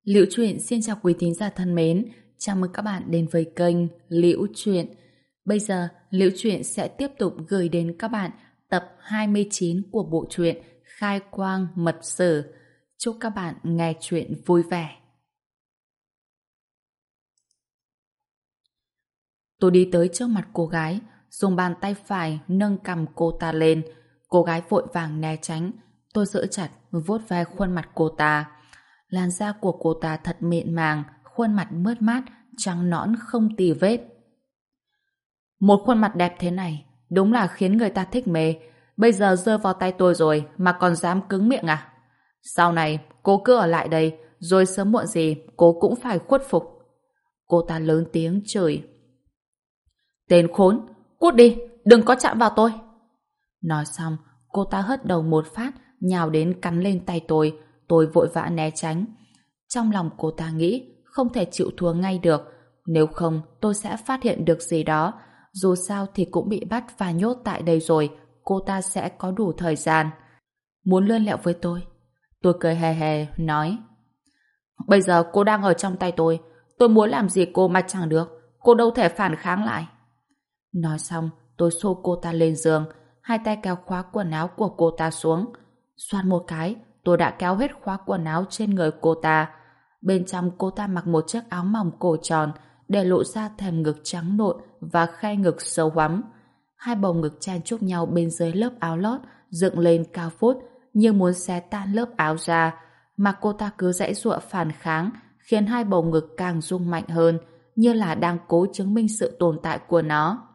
Liễu Chuyện xin chào quý thính giả thân mến, chào mừng các bạn đến với kênh Liễu Chuyện. Bây giờ, Liễu Chuyện sẽ tiếp tục gửi đến các bạn tập 29 của bộ truyện Khai Quang Mật Sử. Chúc các bạn nghe chuyện vui vẻ. Tôi đi tới trước mặt cô gái, dùng bàn tay phải nâng cằm cô ta lên. Cô gái vội vàng né tránh. Tôi giữ chặt, vuốt ve khuôn mặt cô ta. Làn da của cô ta thật mịn màng, khuôn mặt mướt mát, trắng nõn không tì vết. Một khuôn mặt đẹp thế này, đúng là khiến người ta thích mê. Bây giờ rơi vào tay tôi rồi mà còn dám cứng miệng à? Sau này, cô cứ ở lại đây, rồi sớm muộn gì cô cũng phải khuất phục. Cô ta lớn tiếng chửi. Tên khốn, cút đi, đừng có chạm vào tôi. Nói xong, cô ta hất đầu một phát, nhào đến cắn lên tay tôi. Tôi vội vã né tránh. Trong lòng cô ta nghĩ không thể chịu thua ngay được. Nếu không tôi sẽ phát hiện được gì đó. Dù sao thì cũng bị bắt và nhốt tại đây rồi. Cô ta sẽ có đủ thời gian. Muốn lươn lẹo với tôi cười hề hề nói. Bây giờ cô đang ở trong tay tôi muốn làm gì cô mà chẳng được. Cô đâu thể phản kháng lại. Nói xong tôi xô cô ta lên giường. Hai tay kéo khóa quần áo của cô ta xuống. Xoát một cái, tôi đã kéo hết khóa quần áo trên người cô ta. Bên trong cô ta mặc một chiếc áo mỏng cổ tròn, để lộ ra thềm ngực trắng nộn và khe ngực sâu hoắm. Hai bầu ngực chen chúc nhau bên dưới lớp áo lót, dựng lên cao vút, như muốn xé tan lớp áo ra. Mà cô ta cứ giãy giụa phản kháng, khiến hai bầu ngực càng rung mạnh hơn, như là đang cố chứng minh sự tồn tại của nó.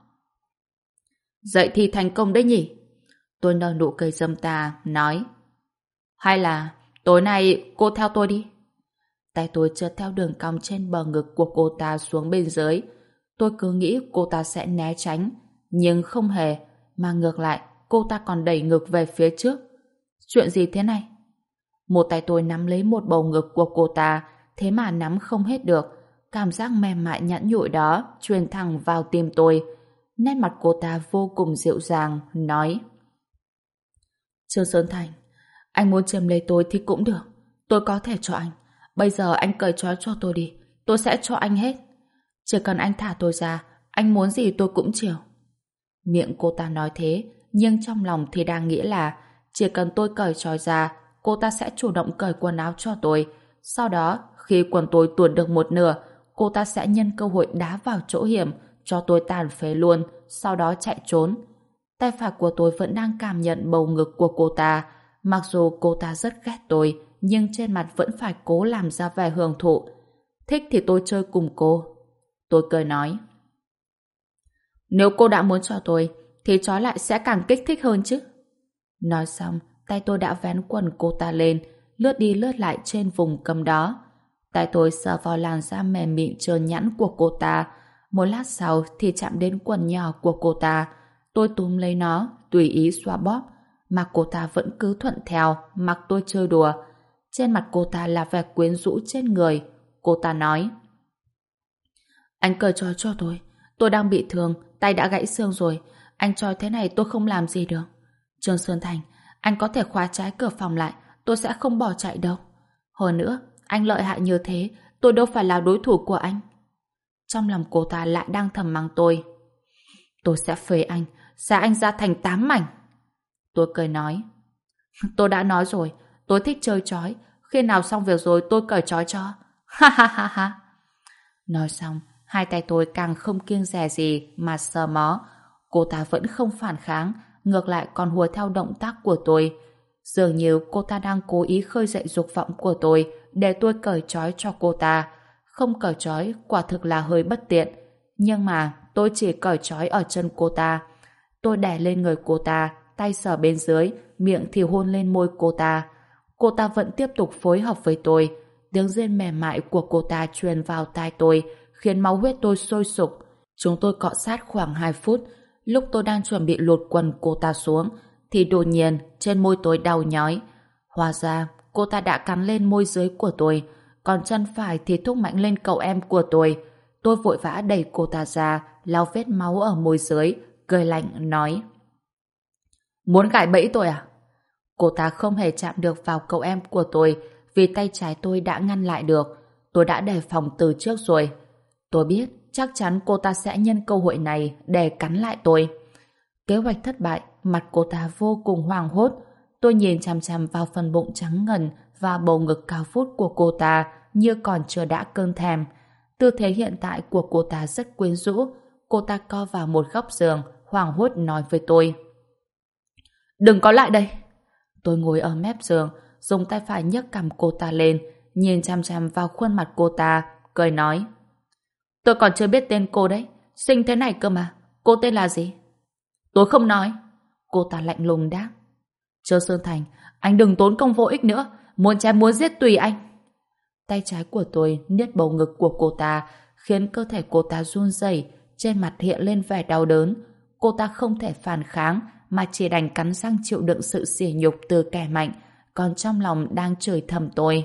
Vậy thì thành công đấy nhỉ? Tôi nở nụ cười dâm tà, nói. Hay là tối nay cô theo tôi đi. Tay tôi trượt theo đường cong trên bờ ngực của cô ta xuống bên dưới. Tôi cứ nghĩ cô ta sẽ né tránh, nhưng không hề, mà ngược lại cô ta còn đẩy ngực về phía trước. Chuyện gì thế này? Một tay tôi nắm lấy một bầu ngực của cô ta, thế mà nắm không hết được. Cảm giác mềm mại nhẵn nhụi đó truyền thẳng vào tim tôi. Nét mặt cô ta vô cùng dịu dàng, nói. Trương Sơn Thành, anh muốn chiếm lấy tôi thì cũng được. Tôi có thể cho anh. Bây giờ anh cởi trói cho tôi đi. Tôi sẽ cho anh hết. Chỉ cần anh thả tôi ra, anh muốn gì tôi cũng chịu. Miệng cô ta nói thế, nhưng trong lòng thì đang nghĩ là chỉ cần tôi cởi trói ra, cô ta sẽ chủ động cởi quần áo cho tôi. Sau đó, khi quần tôi tuột được một nửa, cô ta sẽ nhân cơ hội đá vào chỗ hiểm, cho tôi tàn phế luôn, sau đó chạy trốn. Tay phải của tôi vẫn đang cảm nhận bầu ngực của cô ta. Mặc dù cô ta rất ghét tôi, nhưng trên mặt vẫn phải cố làm ra vẻ hưởng thụ. Thích thì tôi chơi cùng cô. Tôi cười nói. Nếu cô đã muốn cho tôi, thì trói lại sẽ càng kích thích hơn chứ. Nói xong, tay tôi đã vén quần cô ta lên, lướt đi lướt lại trên vùng cầm đó. Tay tôi sờ vào làn da mềm mịn trơn nhẵn của cô ta. Một lát sau thì chạm đến quần nhỏ của cô ta. Tôi túm lấy nó, tùy ý xoa bóp, mà cô ta vẫn cứ thuận theo, mặc tôi chơi đùa. Trên mặt cô ta là vẻ quyến rũ trên người. Cô ta nói. Anh cởi trói cho tôi đang bị thương, tay đã gãy xương rồi. Anh trói thế này tôi không làm gì được. Trương Sơn Thành, anh có thể khóa trái cửa phòng lại, tôi sẽ không bỏ chạy đâu. Hơn nữa, anh lợi hại như thế, tôi đâu phải là đối thủ của anh. Trong lòng cô ta lại đang thầm mắng tôi. Tôi sẽ phế anh, xé anh ra thành 8 mảnh. Tôi cười nói. Tôi đã nói rồi, tôi thích chơi trói. Khi nào xong việc rồi tôi cởi trói cho. Ha ha ha ha. Nói xong, hai tay tôi càng không kiêng dè gì mà sờ mó. Cô ta vẫn không phản kháng, ngược lại còn hùa theo động tác của tôi. Dường như cô ta đang cố ý khơi dậy dục vọng của tôi để tôi cởi trói cho cô ta. Không cởi trói quả thực là hơi bất tiện. Nhưng mà tôi chỉ cởi trói ở chân cô ta. Tôi đè lên người cô ta, tay sờ bên dưới, miệng thì hôn lên môi cô ta. Cô ta vẫn tiếp tục phối hợp với tôi. Tiếng rên mềm mại của cô ta truyền vào tai tôi, khiến máu huyết tôi sôi sục. Chúng tôi cọ sát khoảng 2 phút. Lúc tôi đang chuẩn bị lột quần cô ta xuống, thì đột nhiên trên môi tôi đau nhói. Hóa ra cô ta đã cắn lên môi dưới của tôi, còn chân phải thì thúc mạnh lên cậu em của tôi. Tôi vội vã đẩy cô ta ra, lau vết máu ở môi dưới, cười lạnh nói. Muốn gài bẫy tôi à? Cô ta không hề chạm được vào cậu em của tôi, vì tay trái tôi đã ngăn lại được. Tôi đã đề phòng từ trước rồi. Tôi biết chắc chắn cô ta sẽ nhân cơ hội này để cắn lại tôi. Kế hoạch thất bại, mặt cô ta vô cùng hoảng hốt. Tôi nhìn chằm chằm vào phần bụng trắng ngần và bầu ngực cao vút của cô ta như còn chưa đã cơn thèm. Tư thế hiện tại của cô ta rất quyến rũ. Cô ta co vào một góc giường, hoảng hốt nói với tôi. Đừng có lại đây. Tôi ngồi ở mép giường, dùng tay phải nhấc cằm cô ta lên, nhìn chằm chằm vào khuôn mặt cô ta, cười nói. Tôi còn chưa biết tên cô đấy, xinh thế này cơ mà. Cô tên là gì? Tôi không nói. Cô ta lạnh lùng đáp. Trương Sơn Thành, anh đừng tốn công vô ích nữa, muốn chém muốn giết tùy anh. Tay trái của tôi niết bầu ngực của cô ta, khiến cơ thể cô ta run rẩy, trên mặt hiện lên vẻ đau đớn. Cô ta không thể phản kháng, mà chỉ đành cắn răng chịu đựng sự sỉ nhục từ kẻ mạnh, còn trong lòng đang chửi thầm tôi.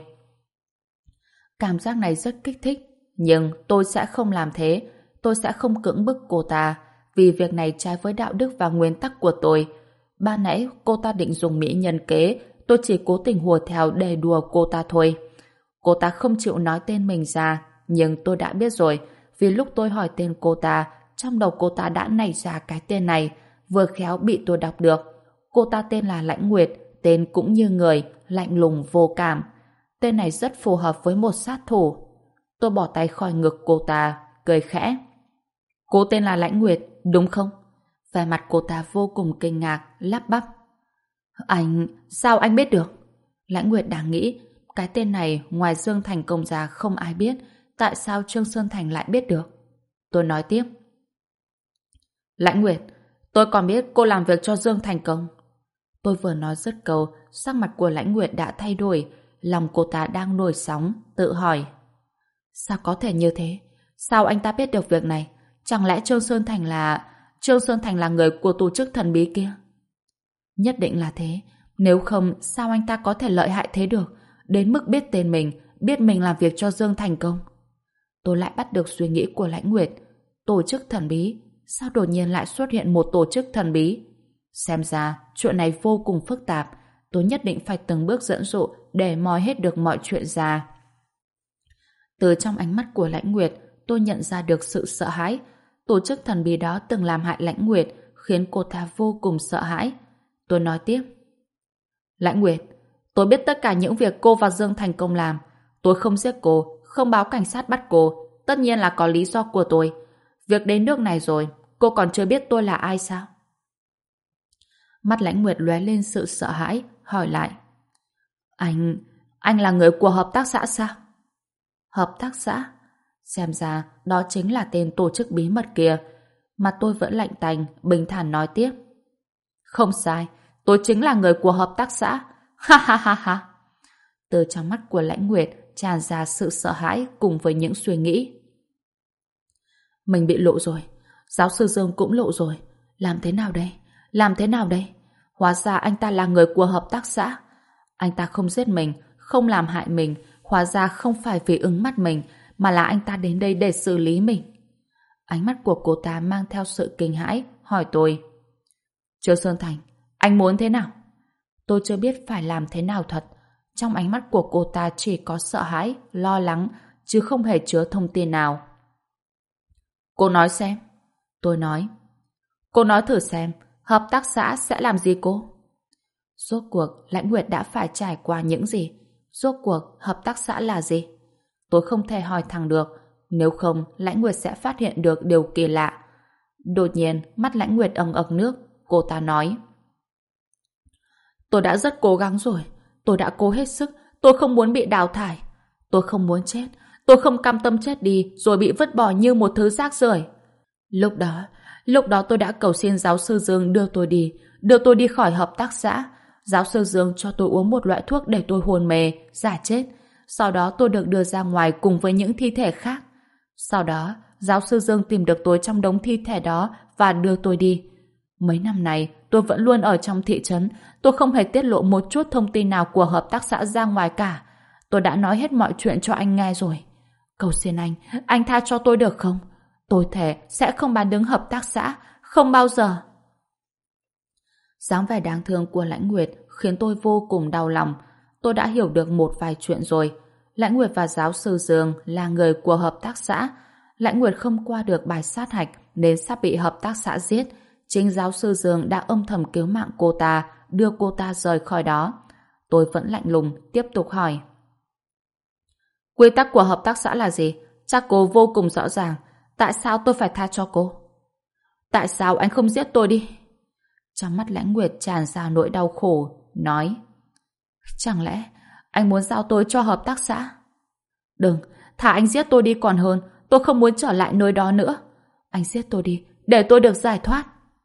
Cảm giác này rất kích thích, nhưng tôi sẽ không làm thế. Tôi sẽ không cưỡng bức cô ta, vì việc này trái với đạo đức và nguyên tắc của tôi. Ban nãy cô ta định dùng mỹ nhân kế, tôi chỉ cố tình hùa theo để đùa cô ta thôi. Cô ta không chịu nói tên mình ra, nhưng tôi đã biết rồi, vì lúc tôi hỏi tên cô ta, trong đầu cô ta đã nảy ra cái tên này, vừa khéo bị tôi đọc được. Cô ta tên là Lãnh Nguyệt, tên cũng như người, lạnh lùng vô cảm. Tên này rất phù hợp với một sát thủ. Tôi bỏ tay khỏi ngực cô ta, cười khẽ. Cô tên là Lãnh Nguyệt, đúng không? Vẻ mặt cô ta vô cùng kinh ngạc, lắp bắp. Sao anh biết được? Lãnh Nguyệt đang nghĩ, cái tên này ngoài Dương Thành Công ra không ai biết, tại sao Trương Sơn Thành lại biết được? Tôi nói tiếp. Lãnh Nguyệt, tôi còn biết cô làm việc cho Dương Thành Công. Tôi vừa nói dứt câu, sắc mặt của Lãnh Nguyệt đã thay đổi, lòng cô ta đang nổi sóng, tự hỏi. Sao có thể như thế? Sao anh ta biết được việc này? Chẳng lẽ Trương Sơn Thành là người của tổ chức thần bí kia? Nhất định là thế. Nếu không, sao anh ta có thể lợi hại thế được? Đến mức biết tên mình, biết mình làm việc cho Dương Thành Công. Tôi lại bắt được suy nghĩ của Lãnh Nguyệt. Tổ chức thần bí? Sao đột nhiên lại xuất hiện một tổ chức thần bí? Xem ra, chuyện này vô cùng phức tạp. Tôi nhất định phải từng bước dẫn dụ để moi hết được mọi chuyện ra. Từ trong ánh mắt của Lãnh Nguyệt, tôi nhận ra được sự sợ hãi. Tổ chức thần bí đó từng làm hại Lãnh Nguyệt, khiến cô ta vô cùng sợ hãi. Tôi nói tiếp. Lãnh Nguyệt, tôi biết tất cả những việc cô và Dương Thành Công làm. Tôi không giết cô, không báo cảnh sát bắt cô. Tất nhiên là có lý do của tôi. Việc đến nước này rồi, cô còn chưa biết tôi là ai sao? Mắt Lãnh Nguyệt lóe lên sự sợ hãi, hỏi lại. Anh là người của hợp tác xã sao? Hợp tác xã? Xem ra đó chính là tên tổ chức bí mật kia. Mà tôi vẫn lạnh tành, bình thản nói tiếp. Không sai, tôi chính là người của hợp tác xã. Ha ha ha ha. Từ trong mắt của Lãnh Nguyệt tràn ra sự sợ hãi cùng với những suy nghĩ. Mình bị lộ rồi. Giáo sư Dương cũng lộ rồi. Làm thế nào đây? Làm thế nào đây? Hóa ra anh ta là người của hợp tác xã. Anh ta không giết mình, không làm hại mình. Hóa ra không phải vì ứng mắt mình, mà là anh ta đến đây để xử lý mình. Ánh mắt của cô ta mang theo sự kinh hãi, hỏi tôi. Trương Sơn Thành, anh muốn thế nào? Tôi chưa biết phải làm thế nào thật. Trong ánh mắt của cô ta chỉ có sợ hãi, lo lắng, chứ không hề chứa thông tin nào. Cô nói xem. Tôi nói. Cô nói thử xem, hợp tác xã sẽ làm gì cô? Rốt cuộc, Lãnh Nguyệt đã phải trải qua những gì? Rốt cuộc, hợp tác xã là gì? Tôi không thể hỏi thẳng được, nếu không, Lãnh Nguyệt sẽ phát hiện được điều kỳ lạ. Đột nhiên, mắt Lãnh Nguyệt ẩn ẩn nước, cô ta nói. Tôi đã rất cố gắng rồi, tôi đã cố hết sức, tôi không muốn bị đào thải. Tôi không muốn chết, tôi không cam tâm chết đi rồi bị vứt bỏ như một thứ rác rưởi. Lúc đó tôi đã cầu xin giáo sư Dương đưa tôi đi khỏi hợp tác xã. Giáo sư Dương cho tôi uống một loại thuốc để tôi hôn mê, giả chết. Sau đó tôi được đưa ra ngoài cùng với những thi thể khác. Sau đó, giáo sư Dương tìm được tôi trong đống thi thể đó và đưa tôi đi. Mấy năm này, tôi vẫn luôn ở trong thị trấn. Tôi không hề tiết lộ một chút thông tin nào của hợp tác xã ra ngoài cả. Tôi đã nói hết mọi chuyện cho anh nghe rồi. Cầu xin anh tha cho tôi được không? Tôi thề sẽ không bán đứng hợp tác xã, không bao giờ. Dáng vẻ đáng thương của Lãnh Nguyệt khiến tôi vô cùng đau lòng. Tôi đã hiểu được một vài chuyện rồi. Lãnh Nguyệt và giáo sư Dương là người của hợp tác xã. Lãnh Nguyệt không qua được bài sát hạch nên sắp bị hợp tác xã giết. Chính giáo sư Dương đã âm thầm cứu mạng cô ta, đưa cô ta rời khỏi đó. Tôi vẫn lạnh lùng, tiếp tục hỏi. Quy tắc của hợp tác xã là gì? Chắc cô vô cùng rõ ràng. Tại sao tôi phải tha cho cô? Tại sao anh không giết tôi đi? Trong mắt Lãnh Nguyệt tràn ra nỗi đau khổ, nói. Chẳng lẽ anh muốn giao tôi cho hợp tác xã? Đừng, thả anh giết tôi đi còn hơn. Tôi không muốn trở lại nơi đó nữa. Anh giết tôi đi, để tôi được giải thoát.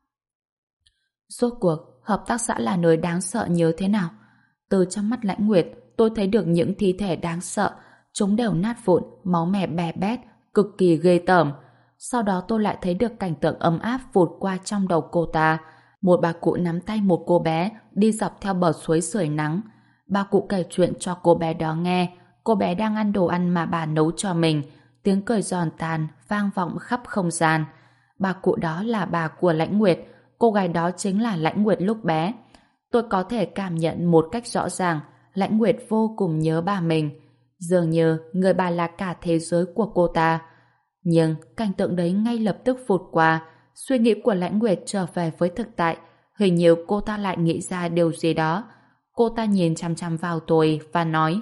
Rốt cuộc, hợp tác xã là nơi đáng sợ như thế nào? Từ trong mắt Lãnh Nguyệt, tôi thấy được những thi thể đáng sợ. Chúng đều nát vụn, máu me bè bét, cực kỳ ghê tởm. Sau đó tôi lại thấy được cảnh tượng ấm áp vụt qua trong đầu cô ta. Một bà cụ nắm tay một cô bé đi dọc theo bờ suối sưởi nắng. Bà cụ kể chuyện cho cô bé đó nghe. Cô bé đang ăn đồ ăn mà bà nấu cho mình. Tiếng cười giòn tan vang vọng khắp không gian. Bà cụ đó là bà của Lãnh Nguyệt. Cô gái đó chính là Lãnh Nguyệt lúc bé. Tôi có thể cảm nhận một cách rõ ràng Lãnh Nguyệt vô cùng nhớ bà mình. Dường như người bà là cả thế giới của cô ta. Nhưng cảnh tượng đấy ngay lập tức vụt qua. Suy nghĩ của Lãnh Nguyệt trở về với thực tại. Hình như cô ta lại nghĩ ra điều gì đó. Cô ta nhìn chằm chằm vào tôi và nói: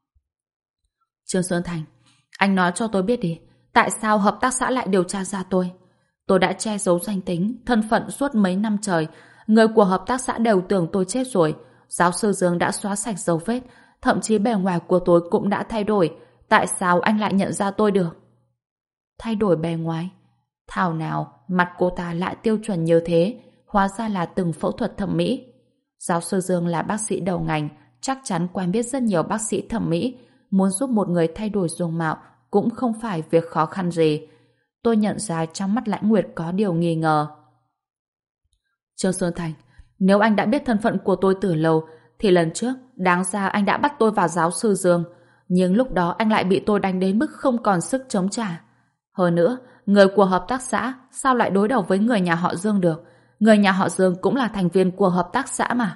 Trương Sơn Thành, anh nói cho tôi biết đi, tại sao hợp tác xã lại điều tra ra tôi? Tôi đã che giấu danh tính, thân phận suốt mấy năm trời. Người của hợp tác xã đều tưởng tôi chết rồi. Giáo sư Dương đã xóa sạch dấu vết, thậm chí bề ngoài của tôi cũng đã thay đổi. Tại sao anh lại nhận ra tôi được? Thay đổi bề ngoài? Thảo nào mặt cô ta lại tiêu chuẩn như thế, hóa ra là từng phẫu thuật thẩm mỹ. Giáo sư Dương là bác sĩ đầu ngành, chắc chắn quen biết rất nhiều bác sĩ thẩm mỹ. Muốn giúp một người thay đổi dung mạo cũng không phải việc khó khăn gì. Tôi nhận ra trong mắt Lãnh Nguyệt có điều nghi ngờ. Trương Sơn Thành, nếu anh đã biết thân phận của tôi từ lâu, thì lần trước đáng ra anh đã bắt tôi vào giáo sư Dương. Nhưng lúc đó anh lại bị tôi đánh đến mức không còn sức chống trả. Hơn nữa, người của hợp tác xã sao lại đối đầu với người nhà họ Dương được? Người nhà họ Dương cũng là thành viên của hợp tác xã mà.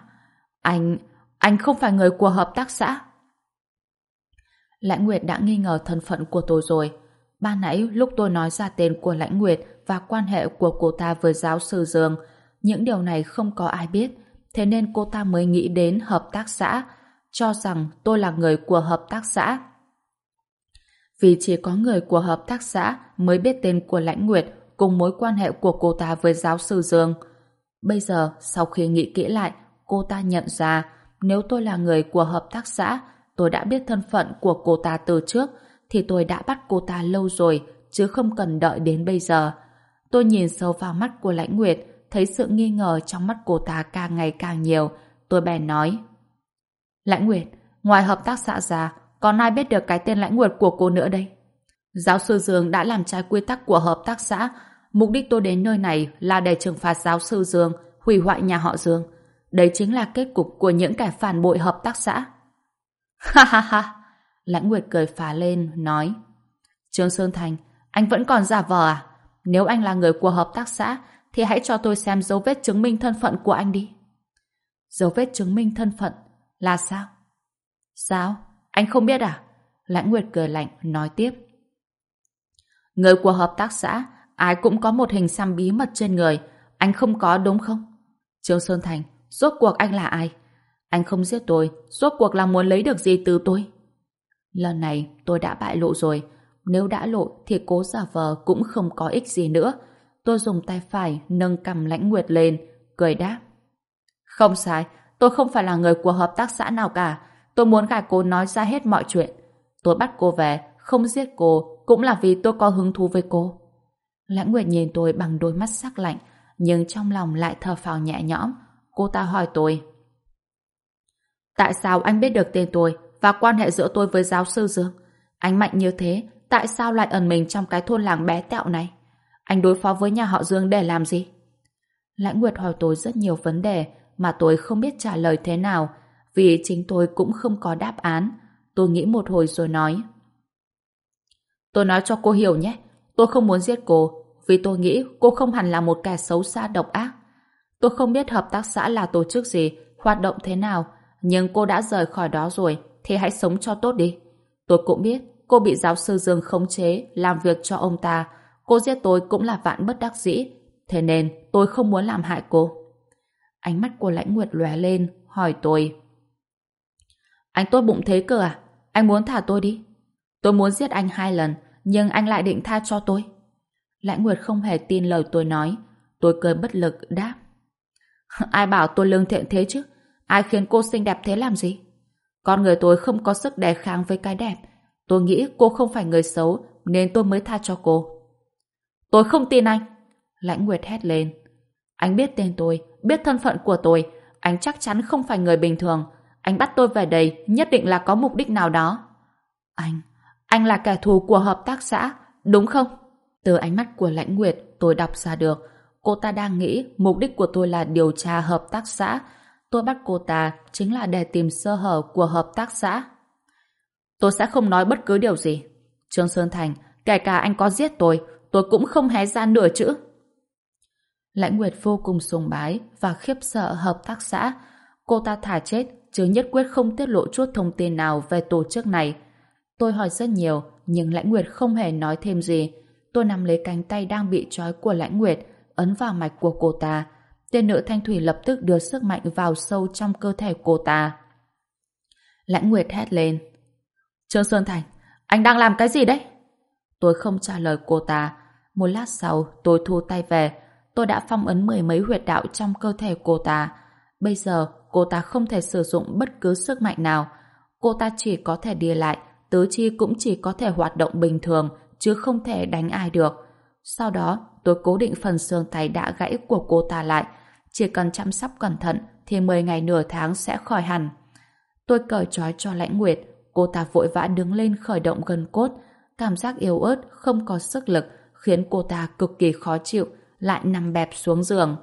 Anh không phải người của hợp tác xã. Lãnh Nguyệt đã nghi ngờ thân phận của tôi rồi. Ban nãy lúc tôi nói ra tên của Lãnh Nguyệt và quan hệ của cô ta với giáo sư Dương, những điều này không có ai biết, thế nên cô ta mới nghĩ đến hợp tác xã, cho rằng tôi là người của hợp tác xã. Vì chỉ có người của hợp tác xã mới biết tên của Lãnh Nguyệt cùng mối quan hệ của cô ta với giáo sư Dương. Bây giờ, sau khi nghĩ kỹ lại, cô ta nhận ra nếu tôi là người của hợp tác xã, tôi đã biết thân phận của cô ta từ trước, thì tôi đã bắt cô ta lâu rồi, chứ không cần đợi đến bây giờ. Tôi nhìn sâu vào mắt của Lãnh Nguyệt, thấy sự nghi ngờ trong mắt cô ta càng ngày càng nhiều. Tôi bèn nói: Lãnh Nguyệt, ngoài hợp tác xã ra, còn ai biết được cái tên Lãnh Nguyệt của cô nữa đây? Giáo sư Dương đã làm trái quy tắc của hợp tác xã. Mục đích tôi đến nơi này là để trừng phạt giáo sư Dương, hủy hoại nhà họ Dương. Đấy chính là kết cục của những kẻ phản bội hợp tác xã. Ha ha ha! Lãnh Nguyệt cười phá lên, nói: Trương Sơn Thành, anh vẫn còn giả vờ à? Nếu anh là người của hợp tác xã, thì hãy cho tôi xem dấu vết chứng minh thân phận của anh đi. Dấu vết chứng minh thân phận là sao? Sao? Anh không biết à? Lãnh Nguyệt cười lạnh, nói tiếp: Người của hợp tác xã, ai cũng có một hình xăm bí mật trên người. Anh không có đúng không? Trương Sơn Thành, rốt cuộc anh là ai? Anh không giết tôi, rốt cuộc là muốn lấy được gì từ tôi? Lần này tôi đã bại lộ rồi. Nếu đã lộ thì cố giả vờ cũng không có ích gì nữa. Tôi dùng tay phải nâng cằm Lãnh Nguyệt lên, cười đáp: Không sai, tôi không phải là người của hợp tác xã nào cả. Tôi muốn gài cô nói ra hết mọi chuyện. Tôi bắt cô về, không giết cô, cũng là vì tôi có hứng thú với cô. Lãnh Nguyệt nhìn tôi bằng đôi mắt sắc lạnh, nhưng trong lòng lại thở phào nhẹ nhõm. Cô ta hỏi tôi: Tại sao anh biết được tên tôi và quan hệ giữa tôi với giáo sư Dương? Anh mạnh như thế, tại sao lại ẩn mình trong cái thôn làng bé tẹo này? Anh đối phó với nhà họ Dương để làm gì? Lãnh Nguyệt hỏi tôi rất nhiều vấn đề mà tôi không biết trả lời thế nào, vì chính tôi cũng không có đáp án. Tôi nghĩ một hồi rồi nói: Tôi nói cho cô hiểu nhé, tôi không muốn giết cô, vì tôi nghĩ cô không hẳn là một kẻ xấu xa độc ác. Tôi không biết hợp tác xã là tổ chức gì, hoạt động thế nào, nhưng cô đã rời khỏi đó rồi, thì hãy sống cho tốt đi. Tôi cũng biết cô bị giáo sư Dương khống chế làm việc cho ông ta. Cô giết tôi cũng là vạn bất đắc dĩ. Thế nên tôi không muốn làm hại cô. Ánh mắt của Lãnh Nguyệt lóe lên, hỏi tôi. Anh tốt bụng thế cơ à? Anh muốn thả tôi đi? Tôi muốn giết anh 2 lần, nhưng anh lại định tha cho tôi. Lãnh Nguyệt không hề tin lời tôi nói. Tôi cười bất lực đáp. Ai bảo tôi lương thiện thế chứ? Ai khiến cô xinh đẹp thế làm gì? Con người tôi không có sức đề kháng với cái đẹp. Tôi nghĩ cô không phải người xấu, nên tôi mới tha cho cô. Tôi không tin anh. Lãnh Nguyệt hét lên. Anh biết tên tôi, biết thân phận của tôi. Anh chắc chắn không phải người bình thường. Anh bắt tôi về đây nhất định là có mục đích nào đó. Anh là kẻ thù của hợp tác xã, đúng không? Từ ánh mắt của Lãnh Nguyệt, tôi đọc ra được. Cô ta đang nghĩ mục đích của tôi là điều tra hợp tác xã. Tôi bắt cô ta chính là để tìm sơ hở của hợp tác xã. Tôi sẽ không nói bất cứ điều gì. Trương Sơn Thành, kể cả anh có giết tôi cũng không hé ra nửa chữ. Lãnh Nguyệt vô cùng sùng bái và khiếp sợ hợp tác xã. Cô ta thà chết, chứ nhất quyết không tiết lộ chút thông tin nào về tổ chức này. Tôi hỏi rất nhiều, nhưng Lãnh Nguyệt không hề nói thêm gì. Tôi nắm lấy cánh tay đang bị trói của Lãnh Nguyệt, ấn vào mạch của cô ta. Tiên nữ Thanh Thủy lập tức đưa sức mạnh vào sâu trong cơ thể cô ta. Lãnh Nguyệt hét lên. Trương Sơn Thành, anh đang làm cái gì đấy? Tôi không trả lời cô ta. Một lát sau, tôi thu tay về. Tôi đã phong ấn 10 mấy huyệt đạo trong cơ thể cô ta. Bây giờ, cô ta không thể sử dụng bất cứ sức mạnh nào. Cô ta chỉ có thể đi lại, tứ chi cũng chỉ có thể hoạt động bình thường, chứ không thể đánh ai được. Sau đó, tôi cố định phần xương tay đã gãy của cô ta lại. Chỉ cần chăm sóc cẩn thận, thì 10 ngày nửa tháng sẽ khỏi hẳn. Tôi cởi trói cho Lãnh Nguyệt. Cô ta vội vã đứng lên khởi động gân cốt. Cảm giác yếu ớt, không có sức lực, khiến cô ta cực kỳ khó chịu, lại nằm bẹp xuống giường.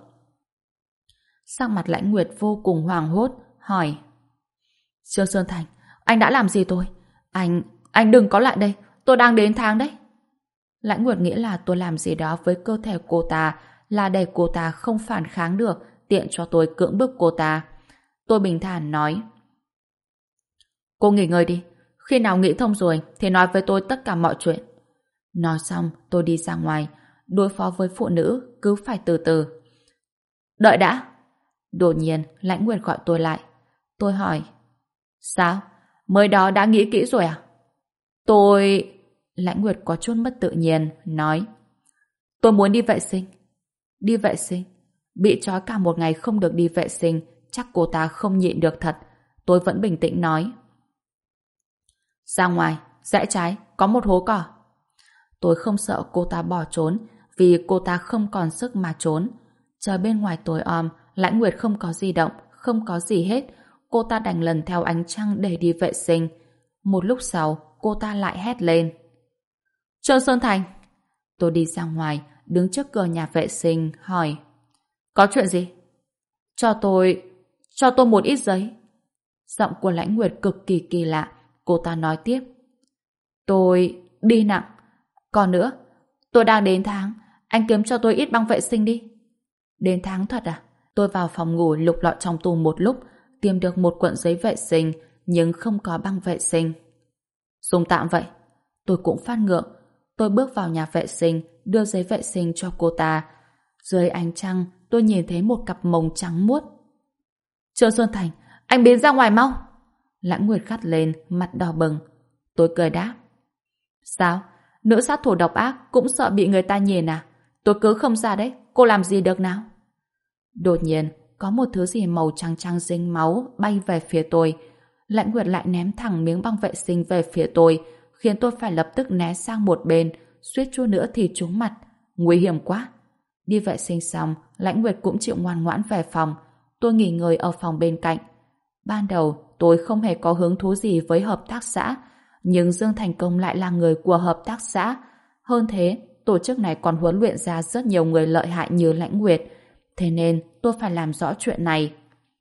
Sắc mặt Lãnh Nguyệt vô cùng hoảng hốt, hỏi. Trương Sơn Thành, anh đã làm gì tôi? Anh đừng có lại đây, tôi đang đến tháng đấy. Lãnh Nguyệt nghĩ là tôi làm gì đó với cơ thể cô ta, là để cô ta không phản kháng được, tiện cho tôi cưỡng bức cô ta. Tôi bình thản nói. Cô nghỉ ngơi đi, khi nào nghĩ thông rồi thì nói với tôi tất cả mọi chuyện. Nói xong, tôi đi ra ngoài. Đối phó với phụ nữ cứ phải từ từ. Đợi đã. Đột nhiên, Lãnh Nguyệt gọi tôi lại. Tôi hỏi. Sao? Mới đó đã nghĩ kỹ rồi à? Tôi... Lãnh Nguyệt có chút mất tự nhiên, nói. Tôi muốn đi vệ sinh. Đi vệ sinh? Bị trói cả một ngày không được đi vệ sinh, chắc cô ta không nhịn được thật. Tôi vẫn bình tĩnh nói. Ra ngoài, rẽ trái, có một hố cỏ. Tôi không sợ cô ta bỏ trốn, vì cô ta không còn sức mà trốn. Trời bên ngoài tối om, Lãnh Nguyệt không có di động, không có gì hết. Cô ta đành lần theo ánh trăng để đi vệ sinh. Một lúc sau, cô ta lại hét lên. Trương Sơn Thành! Tôi đi ra ngoài, đứng trước cửa nhà vệ sinh, hỏi. Có chuyện gì? Cho tôi một ít giấy. Giọng của Lãnh Nguyệt cực kỳ kỳ lạ. Cô ta nói tiếp. Tôi đi nặng. Còn nữa, tôi đang đến tháng. Anh kiếm cho tôi ít băng vệ sinh đi. Đến tháng thật à? Tôi vào phòng ngủ lục lọi trong tủ một lúc, tìm được một cuộn giấy vệ sinh, nhưng không có băng vệ sinh. Dùng tạm vậy. Tôi cũng phát ngượng. Tôi bước vào nhà vệ sinh, đưa giấy vệ sinh cho cô ta. Dưới ánh trăng, tôi nhìn thấy một cặp mồng trắng muốt. Trương Xuân Thành, anh biến ra ngoài mau! Lãnh Nguyệt gắt lên, mặt đỏ bừng. Tôi cười đáp. Sao? Nữ sát thủ độc ác cũng sợ bị người ta nhìn à? Tôi cứ không ra đấy, cô làm gì được nào? Đột nhiên, có một thứ gì màu trắng trắng dính máu bay về phía tôi. Lãnh Nguyệt lại ném thẳng miếng băng vệ sinh về phía tôi, khiến tôi phải lập tức né sang một bên, suýt chút nữa thì trúng mặt. Nguy hiểm quá! Đi vệ sinh xong, Lãnh Nguyệt cũng chịu ngoan ngoãn về phòng. Tôi nghỉ ngơi ở phòng bên cạnh. Ban đầu, tôi không hề có hứng thú gì với hợp tác xã, nhưng Dương Thành Công lại là người của hợp tác xã. Hơn thế, tổ chức này còn huấn luyện ra rất nhiều người lợi hại như Lãnh Nguyệt. Thế nên, tôi phải làm rõ chuyện này.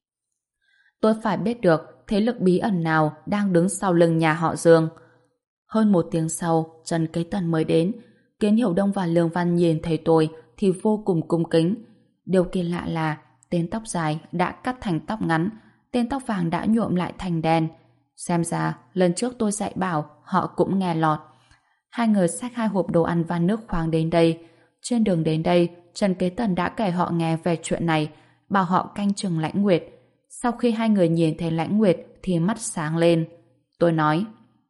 Tôi phải biết được thế lực bí ẩn nào đang đứng sau lưng nhà họ Dương. Hơn một tiếng sau, Trần Kế Tần mới đến. Kiến Hiểu Đông và Lương Văn nhìn thấy tôi thì vô cùng cung kính. Điều kỳ lạ là tên tóc dài đã cắt thành tóc ngắn, tên tóc vàng đã nhuộm lại thành đen. Xem ra, lần trước tôi dạy bảo, họ cũng nghe lọt. Hai người xách 2 hộp đồ ăn và nước khoáng đến đây. Trên đường đến đây, Trần Kế Tần đã kể họ nghe về chuyện này, bảo họ canh chừng Lãnh Nguyệt. Sau khi hai người nhìn thấy Lãnh Nguyệt thì mắt sáng lên. Tôi nói,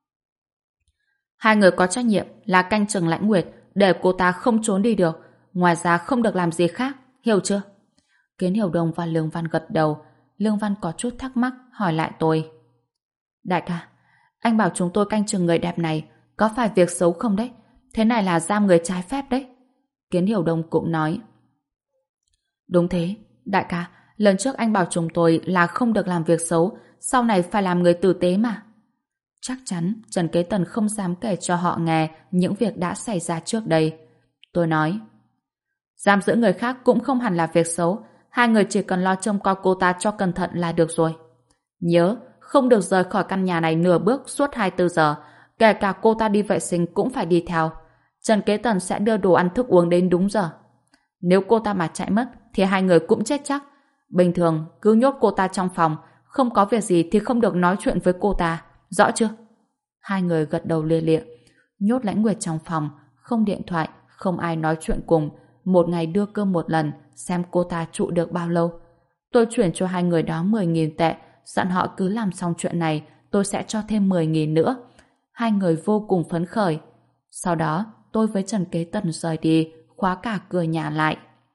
hai người có trách nhiệm là canh chừng Lãnh Nguyệt để cô ta không trốn đi được. Ngoài ra không được làm gì khác, hiểu chưa? Kiến Hiểu Đông và Lương Văn gật đầu. Lương Văn có chút thắc mắc hỏi lại tôi. Đại ca, anh bảo chúng tôi canh chừng người đẹp này, có phải việc xấu không đấy? Thế này là giam người trái phép đấy. Kiến Hiểu Đông cũng nói. Đúng thế, đại ca, lần trước anh bảo chúng tôi là không được làm việc xấu, sau này phải làm người tử tế mà. Chắc chắn Trần Kế Tần không dám kể cho họ nghe những việc đã xảy ra trước đây. Tôi nói, giam giữ người khác cũng không hẳn là việc xấu, hai người chỉ cần lo trông coi cô ta cho cẩn thận là được rồi. Nhớ, không được rời khỏi căn nhà này nửa bước suốt 24 giờ, kể cả cô ta đi vệ sinh cũng phải đi theo. Trần Kế Tần sẽ đưa đồ ăn thức uống đến đúng giờ. Nếu cô ta mà chạy mất thì hai người cũng chết chắc. Bình thường cứ nhốt cô ta trong phòng, không có việc gì thì không được nói chuyện với cô ta, rõ chưa? Hai người gật đầu lia lịa. Nhốt Lãnh Nguyệt trong phòng, không điện thoại, không ai nói chuyện cùng, một ngày đưa cơm một lần, xem cô ta trụ được bao lâu. Tôi chuyển cho hai người đó 10.000 tệ, dặn họ cứ làm xong chuyện này, tôi sẽ cho thêm 10.000 nữa. Hai người vô cùng phấn khởi. Sau đó, tôi với Trần Kế Tần rời đi, khóa cả cửa nhà lại.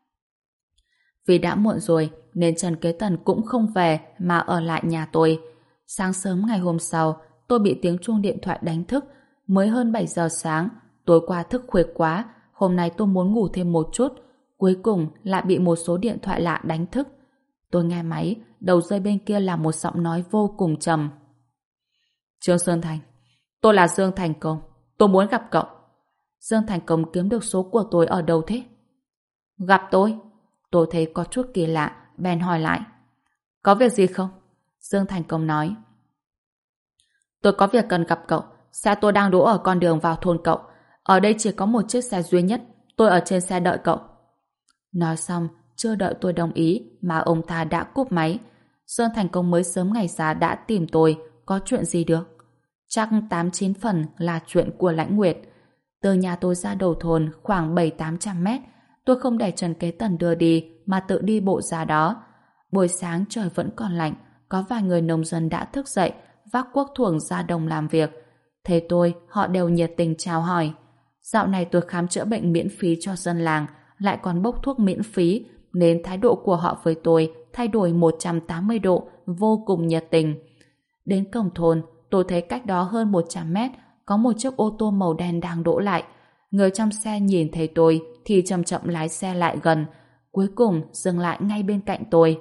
Vì đã muộn rồi, nên Trần Kế Tần cũng không về mà ở lại nhà tôi. Sáng sớm ngày hôm sau, tôi bị tiếng chuông điện thoại đánh thức. Mới hơn 7 giờ sáng, tối qua thức khuya quá, hôm nay tôi muốn ngủ thêm một chút. Cuối cùng lại bị một số điện thoại lạ đánh thức. Tôi nghe máy, đầu dây bên kia là một giọng nói vô cùng trầm. Trương Sơn Thành, tôi là Dương Thành Công, tôi muốn gặp cậu. Dương Thành Công kiếm được số của tôi ở đâu thế? Gặp tôi? Tôi thấy có chút kỳ lạ, bèn hỏi lại. Có việc gì không? Dương Thành Công nói. Tôi có việc cần gặp cậu, xe tôi đang đỗ ở con đường vào thôn cậu. Ở đây chỉ có một chiếc xe duy nhất, tôi ở trên xe đợi cậu. Nói xong, chưa đợi tôi đồng ý mà ông ta đã cúp máy. Dương Thành Công mới sớm ngày ra đã tìm tôi, có chuyện gì được? Chắc 8-9 phần là chuyện của Lãnh Nguyệt. Từ nhà tôi ra đầu thôn khoảng 700-800 mét, tôi không để Trần Kế Tần đưa đi mà tự đi bộ ra đó. Buổi sáng trời vẫn còn lạnh, có vài người nông dân đã thức dậy, vác cuốc thuồng ra đồng làm việc. Thấy tôi, họ đều nhiệt tình chào hỏi. Dạo này tôi khám chữa bệnh miễn phí cho dân làng, lại còn bốc thuốc miễn phí, nên thái độ của họ với tôi thay đổi 180 độ, vô cùng nhiệt tình. Đến cổng thôn, tôi thấy cách đó hơn 100 mét có một chiếc ô tô màu đen đang đỗ lại. Người trong xe nhìn thấy tôi thì chậm chậm lái xe lại gần, cuối cùng dừng lại ngay bên cạnh tôi.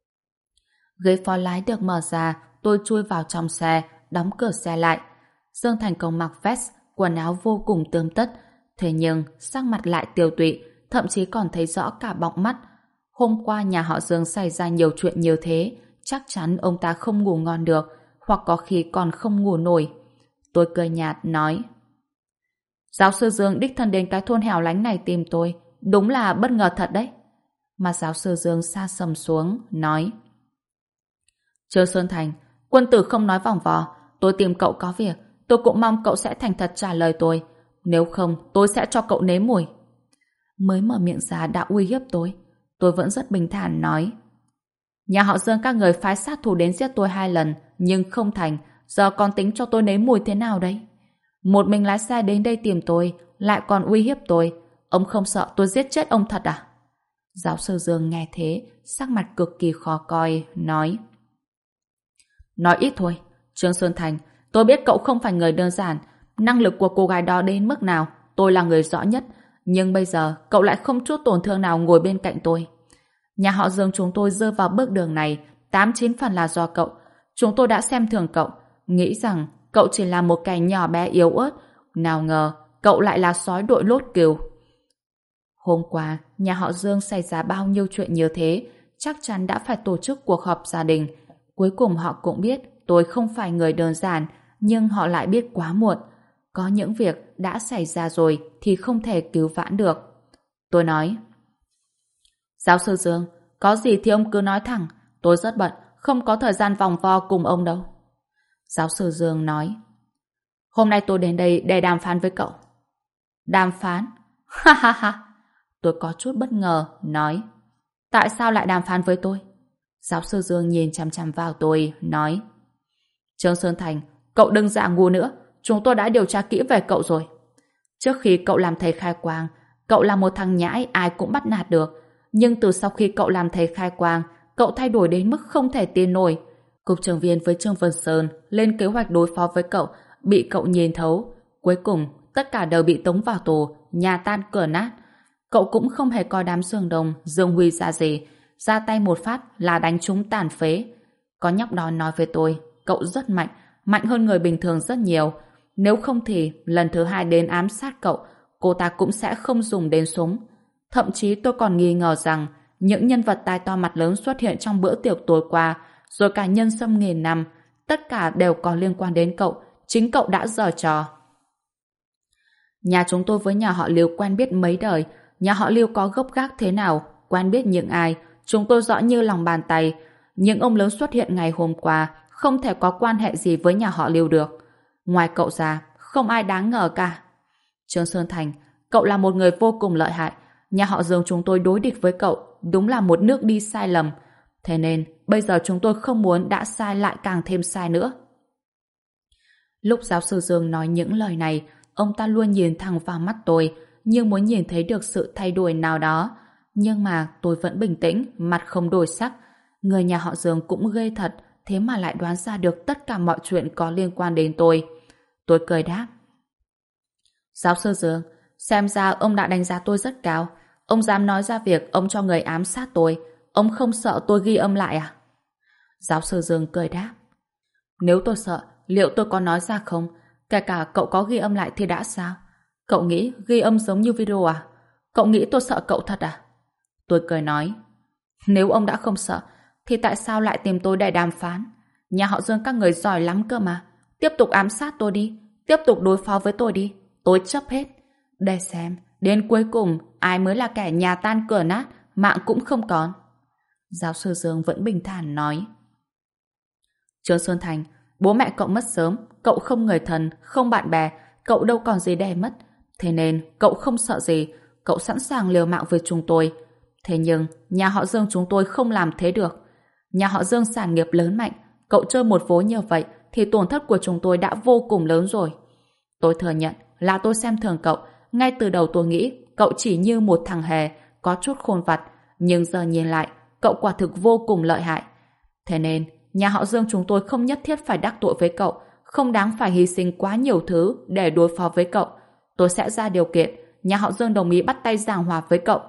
Ghế phó lái được mở ra, tôi chui vào trong xe, đóng cửa xe lại. Dương Thành Công mặc vest, quần áo vô cùng tươm tất, thế nhưng sắc mặt lại tiều tụy, thậm chí còn thấy rõ cả bọng mắt. Hôm qua nhà họ Dương xảy ra nhiều chuyện như thế, chắc chắn ông ta không ngủ ngon được, hoặc có khi còn không ngủ nổi. Tôi cười nhạt nói: Giáo sư Dương đích thân đến cái thôn hẻo lánh này tìm tôi, đúng là bất ngờ thật đấy. Mà giáo sư Dương sa sầm xuống, nói: Trương Sơn Thành, quân tử không nói vòng vò, tôi tìm cậu có việc, tôi cũng mong cậu sẽ thành thật trả lời tôi, nếu không tôi sẽ cho cậu nếm mùi. Mới mở miệng ra đã uy hiếp tôi vẫn rất bình thản nói: Nhà họ Dương các người phái sát thủ đến giết tôi 2 lần, nhưng không thành, giờ còn tính cho tôi nếm mùi thế nào đấy? Một mình lái xe đến đây tìm tôi, lại còn uy hiếp tôi, ông không sợ tôi giết chết ông thật à? Giáo sư Dương nghe thế, sắc mặt cực kỳ khó coi, nói: Nói ít thôi, Trương Xuân Thành, tôi biết cậu không phải người đơn giản, năng lực của cô gái đó đến mức nào, tôi là người rõ nhất, nhưng bây giờ cậu lại không chút tổn thương nào ngồi bên cạnh tôi. Nhà họ Dương chúng tôi rơi vào bước đường này 8-9 phần là do cậu. Chúng tôi đã xem thường cậu, nghĩ rằng cậu chỉ là một kẻ nhỏ bé yếu ớt, nào ngờ cậu lại là sói đội lốt cừu. Hôm qua, nhà họ Dương xảy ra bao nhiêu chuyện như thế, chắc chắn đã phải tổ chức cuộc họp gia đình. Cuối cùng họ cũng biết tôi không phải người đơn giản, nhưng họ lại biết quá muộn. Có những việc đã xảy ra rồi thì không thể cứu vãn được. Tôi nói: Giáo sư Dương, có gì thì ông cứ nói thẳng, tôi rất bận, không có thời gian vòng vo cùng ông đâu. Giáo sư Dương nói. Hôm nay tôi đến đây để đàm phán với cậu. Đàm phán? Ha ha ha. Tôi có chút bất ngờ, nói. Tại sao lại đàm phán với tôi? Giáo sư Dương nhìn chằm chằm vào tôi, nói. Trương Sơn Thành, cậu đừng giả ngu nữa. Chúng tôi đã điều tra kỹ về cậu rồi. Trước khi cậu làm thầy khai quang, cậu là một thằng nhãi ai cũng bắt nạt được. Nhưng từ sau khi cậu làm thầy khai quang, cậu thay đổi đến mức không thể tin nổi. Cục trưởng viên với Trương Vân Sơn lên kế hoạch đối phó với cậu, bị cậu nhìn thấu. Cuối cùng, tất cả đều bị tống vào tù, nhà tan cửa nát. Cậu cũng không hề coi đám Dương Đông, Dương Huy ra gì. Ra tay một phát là đánh chúng tàn phế. Có nhóc đó nói với tôi, cậu rất mạnh, mạnh hơn người bình thường rất nhiều. Nếu không thì lần thứ hai đến ám sát cậu, cô ta cũng sẽ không dùng đến súng. Thậm chí tôi còn nghi ngờ rằng những nhân vật tai to mặt lớn xuất hiện trong bữa tiệc tối qua, rồi cả nhân sâm nghìn năm, tất cả đều có liên quan đến cậu. Chính cậu đã giở trò. Nhà chúng tôi với nhà họ Lưu quen biết mấy đời. Nhà họ Lưu có gốc gác thế nào, quen biết những ai, chúng tôi rõ như lòng bàn tay. Những ông lớn xuất hiện ngày hôm qua không thể có quan hệ gì với nhà họ Lưu được. Ngoài cậu ra, không ai đáng ngờ cả. Trương Sơn Thành, cậu là một người vô cùng lợi hại. Nhà họ Dương chúng tôi đối địch với cậu, đúng là một nước đi sai lầm. Thế nên, bây giờ chúng tôi không muốn đã sai lại càng thêm sai nữa. Lúc giáo sư Dương nói những lời này, ông ta luôn nhìn thẳng vào mắt tôi, như muốn nhìn thấy được sự thay đổi nào đó. Nhưng mà tôi vẫn bình tĩnh, mặt không đổi sắc. Người nhà họ Dương cũng ghê thật, thế mà lại đoán ra được tất cả mọi chuyện có liên quan đến tôi. Tôi cười đáp. Giáo sư Dương, xem ra ông đã đánh giá tôi rất cao. Ông dám nói ra việc ông cho người ám sát tôi. Ông không sợ tôi ghi âm lại à? Giáo sư Dương cười đáp. Nếu tôi sợ, liệu tôi có nói ra không? Kể cả cậu có ghi âm lại thì đã sao? Cậu nghĩ ghi âm giống như video à? Cậu nghĩ tôi sợ cậu thật à? Tôi cười nói. Nếu ông đã không sợ, thì tại sao lại tìm tôi để đàm phán? Nhà họ Dương các người giỏi lắm cơ mà. Tiếp tục ám sát tôi đi. Tiếp tục đối phó với tôi đi. Tôi chấp hết. Để xem, đến cuối cùng, ai mới là kẻ nhà tan cửa nát, mạng cũng không còn. Giáo sư Dương vẫn bình thản nói. Trương Xuân Thành, bố mẹ cậu mất sớm, cậu không người thân, không bạn bè, cậu đâu còn gì để mất. Thế nên, cậu không sợ gì, cậu sẵn sàng liều mạng với chúng tôi. Thế nhưng, nhà họ Dương chúng tôi không làm thế được. Nhà họ Dương sản nghiệp lớn mạnh, cậu chơi một vố như vậy thì tổn thất của chúng tôi đã vô cùng lớn rồi. Tôi thừa nhận là tôi xem thường cậu, ngay từ đầu tôi nghĩ cậu chỉ như một thằng hề, có chút khôn vặt, nhưng giờ nhìn lại, cậu quả thực vô cùng lợi hại. Thế nên, nhà họ Dương chúng tôi không nhất thiết phải đắc tội với cậu, không đáng phải hy sinh quá nhiều thứ để đối phó với cậu. Tôi sẽ ra điều kiện, nhà họ Dương đồng ý bắt tay giảng hòa với cậu.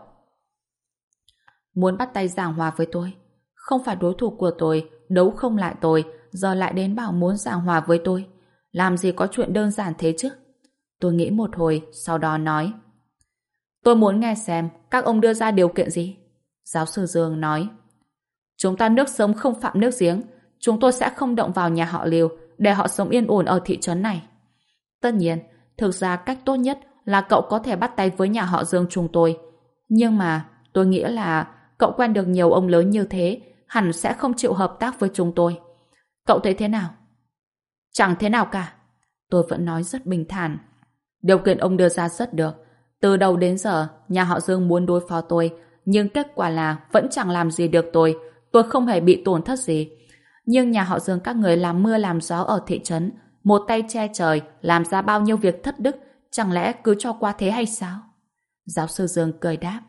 Muốn bắt tay giảng hòa với tôi? Không phải đối thủ của tôi, đấu không lại tôi, giờ lại đến bảo muốn giảng hòa với tôi. Làm gì có chuyện đơn giản thế chứ? Tôi nghĩ một hồi, sau đó nói. Tôi muốn nghe xem các ông đưa ra điều kiện gì. Giáo sư Dương nói. Chúng ta nước sớm không phạm nước giếng. Chúng tôi sẽ không động vào nhà họ Lưu để họ sống yên ổn ở thị trấn này. Tất nhiên, thực ra cách tốt nhất là cậu có thể bắt tay với nhà họ Dương chúng tôi. Nhưng mà tôi nghĩ là cậu quen được nhiều ông lớn như thế, hẳn sẽ không chịu hợp tác với chúng tôi. Cậu thấy thế nào? Chẳng thế nào cả. Tôi vẫn nói rất bình thản. Điều kiện ông đưa ra rất được. Từ đầu đến giờ, nhà họ Dương muốn đối phó tôi, nhưng kết quả là vẫn chẳng làm gì được tôi. Tôi không hề bị tổn thất gì. Nhưng nhà họ Dương các người làm mưa làm gió ở thị trấn, một tay che trời, làm ra bao nhiêu việc thất đức, chẳng lẽ cứ cho qua thế hay sao? Giáo sư Dương cười đáp.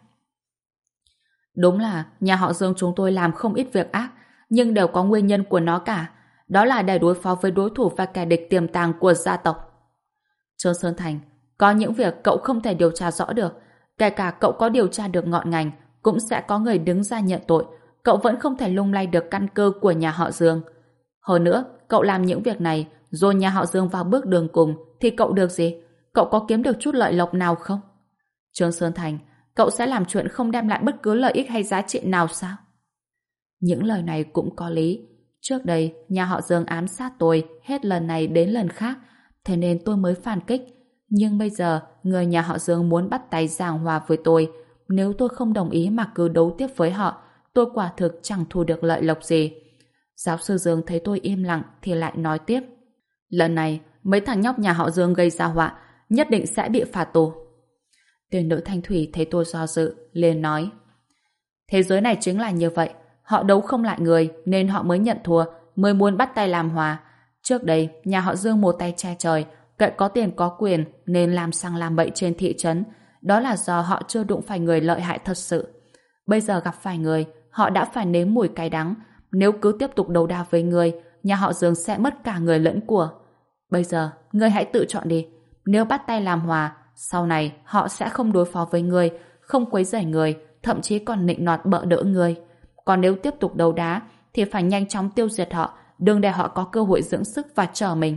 Đúng là nhà họ Dương chúng tôi làm không ít việc ác, nhưng đều có nguyên nhân của nó cả. Đó là để đối phó với đối thủ và kẻ địch tiềm tàng của gia tộc. Trương Sơn Thành, có những việc cậu không thể điều tra rõ được. Kể cả cậu có điều tra được ngọn ngành, cũng sẽ có người đứng ra nhận tội. Cậu vẫn không thể lung lay được căn cơ của nhà họ Dương. Hơn nữa, cậu làm những việc này, rồi nhà họ Dương vào bước đường cùng, thì cậu được gì? Cậu có kiếm được chút lợi lộc nào không? Trương Sơn Thành, cậu sẽ làm chuyện không đem lại bất cứ lợi ích hay giá trị nào sao? Những lời này cũng có lý. Trước đây, nhà họ Dương ám sát tôi hết lần này đến lần khác, thế nên tôi mới phản kích. Nhưng bây giờ, người nhà họ Dương muốn bắt tay giảng hòa với tôi. Nếu tôi không đồng ý mà cứ đấu tiếp với họ, tôi quả thực chẳng thu được lợi lộc gì. Giáo sư Dương thấy tôi im lặng thì lại nói tiếp. Lần này, mấy thằng nhóc nhà họ Dương gây ra họa, nhất định sẽ bị phạt tù. Tên nữ thanh thủy thấy tôi do dự, liền nói. Thế giới này chính là như vậy. Họ đấu không lại người, nên họ mới nhận thua, mới muốn bắt tay làm hòa. Trước đây, nhà họ Dương một tay che trời, cậy có tiền có quyền, nên làm sang làm bậy trên thị trấn. Đó là do họ chưa đụng phải người lợi hại thật sự. Bây giờ gặp phải người, họ đã phải nếm mùi cay đắng. Nếu cứ tiếp tục đấu đá với người, nhà họ Dương sẽ mất cả người lẫn của. Bây giờ, người hãy tự chọn đi. Nếu bắt tay làm hòa, sau này họ sẽ không đối phó với người, không quấy rầy người, thậm chí còn nịnh nọt bợ đỡ người. Còn nếu tiếp tục đấu đá, thì phải nhanh chóng tiêu diệt họ, đừng để họ có cơ hội dưỡng sức và trở mình.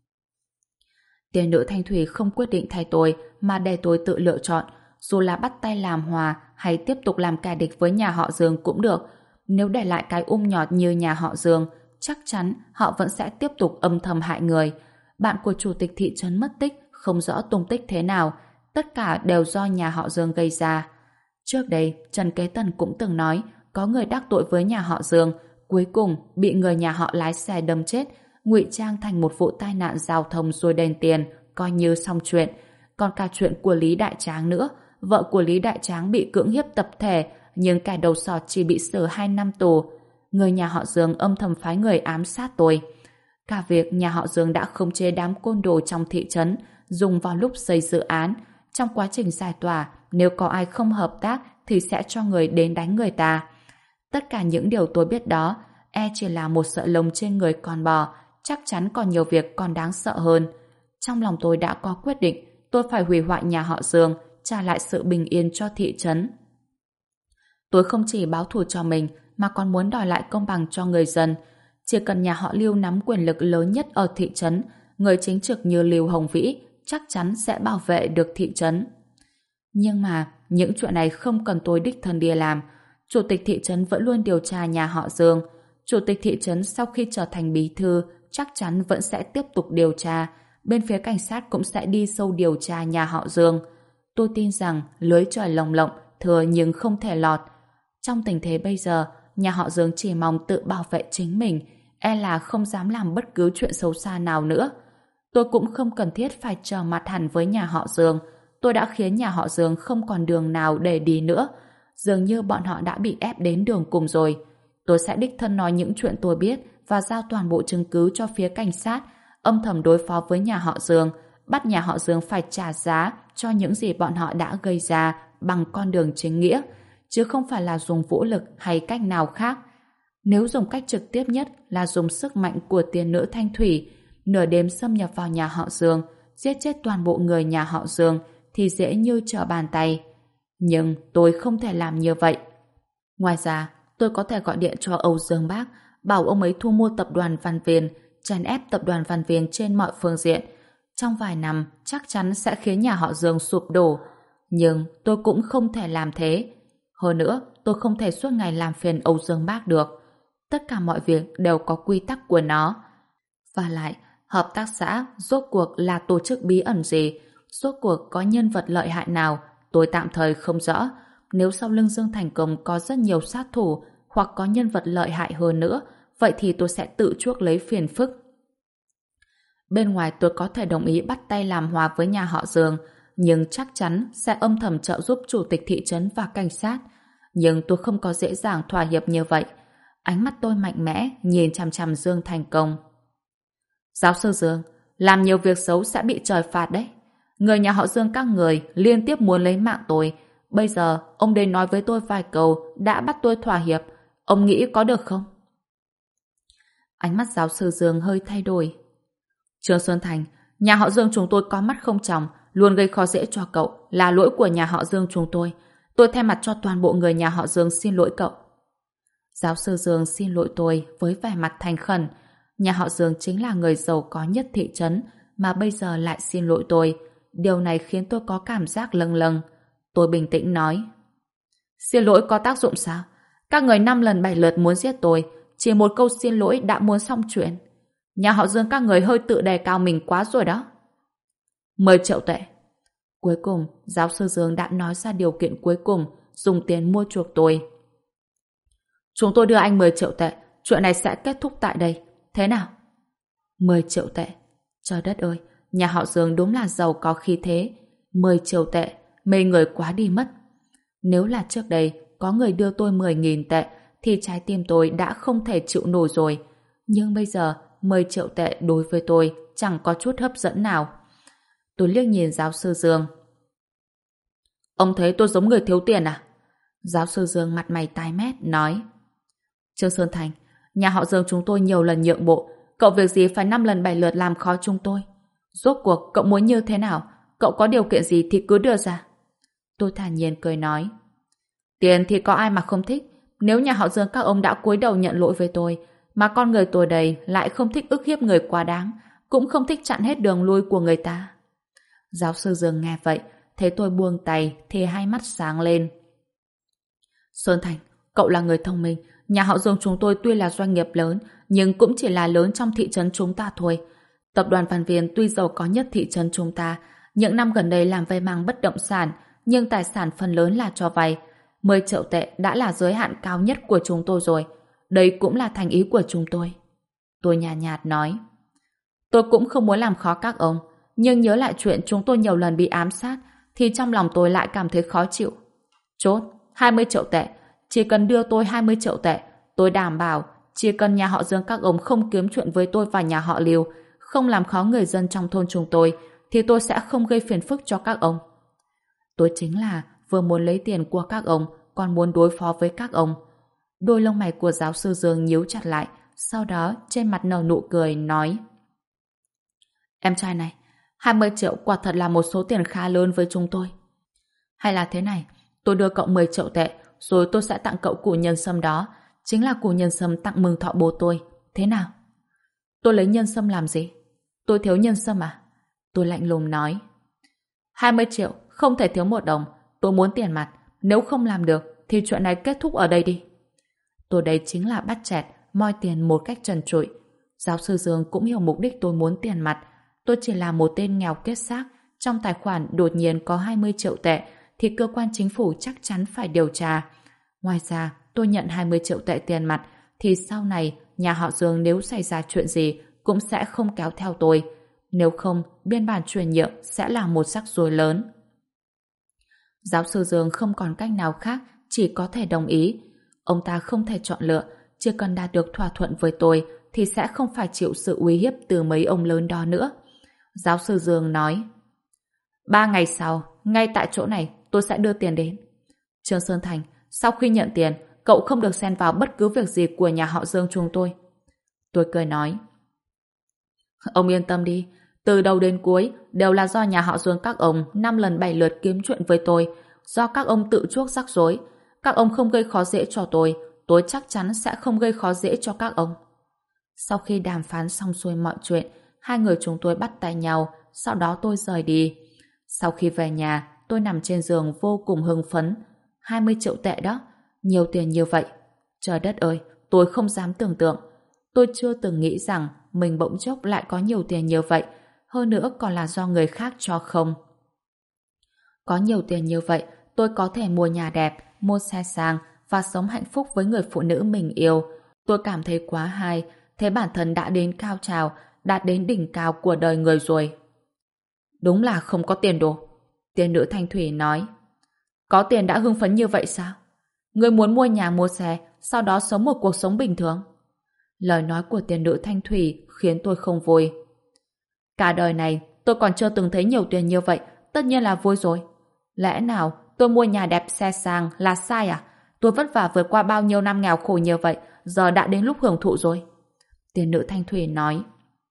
Tiên nữ thanh thủy không quyết định thay tôi, mà để tôi tự lựa chọn, dù là bắt tay làm hòa hay tiếp tục làm kẻ địch với nhà họ Dương cũng được. Nếu để lại cái nhọt như nhà họ Dương, chắc chắn họ vẫn sẽ tiếp tục âm thầm hại người. Bạn của chủ tịch thị trấn mất tích, không rõ tung tích thế nào, tất cả đều do nhà họ Dương gây ra. Trước đây, Trần Kế Tần cũng từng nói có người đắc tội với nhà họ Dương, cuối cùng bị người nhà họ lái xe đâm chết, ngụy trang thành một vụ tai nạn giao thông rồi đền tiền, coi như xong chuyện. Còn cả chuyện của Lý Đại Tráng nữa, vợ của Lý Đại Tráng bị cưỡng hiếp tập thể, nhưng kẻ đầu sỏ chỉ bị xử 2 năm tù. Người nhà họ Dương âm thầm phái người ám sát tôi. Cả việc nhà họ Dương đã khống chế đám côn đồ trong thị trấn, dùng vào lúc xây dự án. Trong quá trình giải tỏa, nếu có ai không hợp tác thì sẽ cho người đến đánh người ta. Tất cả những điều tôi biết đó, chỉ là một sợi lông trên người con bò, chắc chắn còn nhiều việc còn đáng sợ hơn. Trong lòng tôi đã có quyết định, tôi phải hủy hoại nhà họ Dương, trả lại sự bình yên cho thị trấn. Tôi không chỉ báo thù cho mình, mà còn muốn đòi lại công bằng cho người dân. Chỉ cần nhà họ Lưu nắm quyền lực lớn nhất ở thị trấn, người chính trực như Lưu Hồng Vĩ chắc chắn sẽ bảo vệ được thị trấn. Nhưng mà, những chuyện này không cần tôi đích thân đi làm. Chủ tịch thị trấn vẫn luôn điều tra nhà họ Dương. Chủ tịch thị trấn sau khi trở thành bí thư chắc chắn vẫn sẽ tiếp tục điều tra. Bên phía cảnh sát cũng sẽ đi sâu điều tra nhà họ Dương. Tôi tin rằng lưới trời lồng lộng, thừa nhưng không thể lọt. Trong tình thế bây giờ, nhà họ Dương chỉ mong tự bảo vệ chính mình, là không dám làm bất cứ chuyện xấu xa nào nữa. Tôi cũng không cần thiết phải trở mặt hẳn với nhà họ Dương. Tôi đã khiến nhà họ Dương không còn đường nào để đi nữa. Dường như bọn họ đã bị ép đến đường cùng rồi. Tôi sẽ đích thân nói những chuyện tôi biết và giao toàn bộ chứng cứ cho phía cảnh sát, âm thầm đối phó với nhà họ Dương, bắt nhà họ Dương phải trả giá cho những gì bọn họ đã gây ra bằng con đường chính nghĩa, chứ không phải là dùng vũ lực hay cách nào khác. Nếu dùng cách trực tiếp nhất là dùng sức mạnh của tiên nữ Thanh Thủy, nửa đêm xâm nhập vào nhà họ Dương, giết chết toàn bộ người nhà họ Dương, thì dễ như trở bàn tay. Nhưng tôi không thể làm như vậy. Ngoài ra, tôi có thể gọi điện cho Âu Dương Bác, bảo ông ấy thu mua tập đoàn Văn Viên, trấn ép tập đoàn Văn Viên trên mọi phương diện. Trong vài năm, chắc chắn sẽ khiến nhà họ Dương sụp đổ. Nhưng tôi cũng không thể làm thế. Hơn nữa, tôi không thể suốt ngày làm phiền Âu Dương Bác được. Tất cả mọi việc đều có quy tắc của nó. Và lại, hợp tác xã rốt cuộc là tổ chức bí ẩn gì? Rốt cuộc có nhân vật lợi hại nào? Tôi tạm thời không rõ. Nếu sau lưng Dương Thành Công có rất nhiều sát thủ hoặc có nhân vật lợi hại hơn nữa, vậy thì tôi sẽ tự chuốc lấy phiền phức. Bên ngoài tôi có thể đồng ý bắt tay làm hòa với nhà họ Dương, nhưng chắc chắn sẽ âm thầm trợ giúp chủ tịch thị trấn và cảnh sát. Nhưng tôi không có dễ dàng thỏa hiệp như vậy. Ánh mắt tôi mạnh mẽ nhìn chằm chằm Dương Thành Công. Giáo sư Dương, làm nhiều việc xấu sẽ bị trời phạt đấy. Người nhà họ Dương các người liên tiếp muốn lấy mạng tôi. Bây giờ ông đến nói với tôi vài câu đã bắt tôi thỏa hiệp. Ông nghĩ có được không? Ánh mắt giáo sư Dương hơi thay đổi. Trương Xuân Thành, nhà họ Dương chúng tôi có mắt không tròng, luôn gây khó dễ cho cậu, là lỗi của nhà họ Dương chúng tôi. Tôi thay mặt cho toàn bộ người nhà họ Dương xin lỗi cậu. Giáo sư Dương xin lỗi tôi với vẻ mặt thành khẩn. Nhà họ Dương chính là người giàu có nhất thị trấn, mà bây giờ lại xin lỗi tôi. Điều này khiến tôi có cảm giác lâng lâng. Tôi bình tĩnh nói. Xin lỗi có tác dụng sao? Các người 5 lần 7 lượt muốn giết tôi, chỉ một câu xin lỗi đã muốn xong chuyện. Nhà họ Dương các người hơi tự đề cao mình quá rồi đó. 10 triệu tệ. Cuối cùng, giáo sư Dương đã nói ra điều kiện cuối cùng, dùng tiền mua chuộc tôi. Chúng tôi đưa anh 10 triệu tệ, chuyện này sẽ kết thúc tại đây. Thế nào? 10 triệu tệ. Trời đất ơi, nhà họ Dương đúng là giàu có khí thế. 10 triệu tệ, mê người quá đi mất. Nếu là trước đây có người đưa tôi 10.000 tệ thì trái tim tôi đã không thể chịu nổi rồi. Nhưng bây giờ 10 triệu tệ đối với tôi chẳng có chút hấp dẫn nào. Tôi liếc nhìn giáo sư Dương. Ông thấy tôi giống người thiếu tiền à? Giáo sư Dương mặt mày tái mét nói. Trương Sơn Thành, nhà họ Dương chúng tôi nhiều lần nhượng bộ, cậu việc gì phải 5 lần 7 lượt làm khó chúng tôi? Rốt cuộc cậu muốn như thế nào? Cậu có điều kiện gì thì cứ đưa ra. Tôi thản nhiên cười nói. Tiền thì có ai mà không thích. Nếu nhà họ Dương các ông đã cúi đầu nhận lỗi với tôi, mà con người tôi đây lại không thích ức hiếp người quá đáng, cũng không thích chặn hết đường lui của người ta. Giáo sư Dương nghe vậy, thấy tôi buông tay thì hai mắt sáng lên. Sơn Thành, cậu là người thông minh. Nhà họ Dương chúng tôi tuy là doanh nghiệp lớn, nhưng cũng chỉ là lớn trong thị trấn chúng ta thôi. Tập đoàn Văn Viên tuy giàu có nhất thị trấn chúng ta, những năm gần đây làm về mảng bất động sản, nhưng tài sản phần lớn là cho vay. 10 triệu tệ đã là giới hạn cao nhất của chúng tôi rồi. Đây cũng là thành ý của chúng tôi. Tôi nhàn nhạt nói. Tôi cũng không muốn làm khó các ông, nhưng nhớ lại chuyện chúng tôi nhiều lần bị ám sát, thì trong lòng tôi lại cảm thấy khó chịu. Chốt, 20 triệu tệ. Chỉ cần đưa tôi 20 triệu tệ, tôi đảm bảo chỉ cần nhà họ Dương các ông không kiếm chuyện với tôi và nhà họ Lưu, không làm khó người dân trong thôn chúng tôi, thì tôi sẽ không gây phiền phức cho các ông. Tôi chính là vừa muốn lấy tiền của các ông, còn muốn đối phó với các ông. Đôi lông mày của giáo sư Dương nhíu chặt lại, sau đó trên mặt nở nụ cười, nói. Em trai này, 20 triệu quả thật là một số tiền khá lớn với chúng tôi. Hay là thế này, tôi đưa cậu 10 triệu tệ, rồi tôi sẽ tặng cậu củ nhân sâm đó, chính là củ nhân sâm tặng mừng thọ bố tôi. Thế nào? Tôi lấy nhân sâm làm gì? Tôi thiếu nhân sâm à? Tôi lạnh lùng nói. 20 triệu, không thể thiếu một đồng. Tôi muốn tiền mặt. Nếu không làm được, thì chuyện này kết thúc ở đây đi. Tôi đây chính là bắt chẹt, moi tiền một cách trần trụi. Giáo sư Dương cũng hiểu mục đích tôi muốn tiền mặt. Tôi chỉ là một tên nghèo kết xác. Trong tài khoản đột nhiên có 20 triệu tệ, thì cơ quan chính phủ chắc chắn phải điều tra. Ngoài ra, tôi nhận 20 triệu tệ tiền mặt, thì sau này nhà họ Dương nếu xảy ra chuyện gì cũng sẽ không kéo theo tôi. Nếu không, biên bản chuyển nhượng sẽ là một rắc rối lớn. Giáo sư Dương không còn cách nào khác, chỉ có thể đồng ý. Ông ta không thể chọn lựa, chỉ cần đạt được thỏa thuận với tôi thì sẽ không phải chịu sự uy hiếp từ mấy ông lớn đó nữa. Giáo sư Dương nói. 3 ngày sau, ngay tại chỗ này, tôi sẽ đưa tiền đến. Trương Sơn Thành, sau khi nhận tiền, cậu không được xen vào bất cứ việc gì của nhà họ Dương chúng tôi. Tôi cười nói. Ông yên tâm đi, từ đầu đến cuối đều là do nhà họ Dương các ông 5 lần 7 lượt kiếm chuyện với tôi, do các ông tự chuốc rắc rối. Các ông không gây khó dễ cho tôi chắc chắn sẽ không gây khó dễ cho các ông. Sau khi đàm phán xong xuôi mọi chuyện, hai người chúng tôi bắt tay nhau, sau đó tôi rời đi. Sau khi về nhà, tôi nằm trên giường vô cùng hưng phấn. 20 triệu tệ đó, nhiều tiền như vậy. Trời đất ơi, tôi không dám tưởng tượng. Tôi chưa từng nghĩ rằng mình bỗng chốc lại có nhiều tiền như vậy, hơn nữa còn là do người khác cho không. Có nhiều tiền như vậy, tôi có thể mua nhà đẹp, mua xe sang và sống hạnh phúc với người phụ nữ mình yêu. Tôi cảm thấy quá hay, thế bản thân đã đến cao trào, đạt đến đỉnh cao của đời người rồi. Đúng là không có tiền đồ. Tiên nữ Thanh Thủy nói. Có tiền đã hưng phấn như vậy sao? Ngươi muốn mua nhà mua xe, sau đó sống một cuộc sống bình thường. Lời nói của tiên nữ Thanh Thủy khiến tôi không vui. Cả đời này tôi còn chưa từng thấy nhiều tiền như vậy, tất nhiên là vui rồi. Lẽ nào tôi mua nhà đẹp xe sang là sai à? Tôi vất vả vượt qua bao nhiêu năm nghèo khổ như vậy, giờ đã đến lúc hưởng thụ rồi. Tiên nữ Thanh Thủy nói.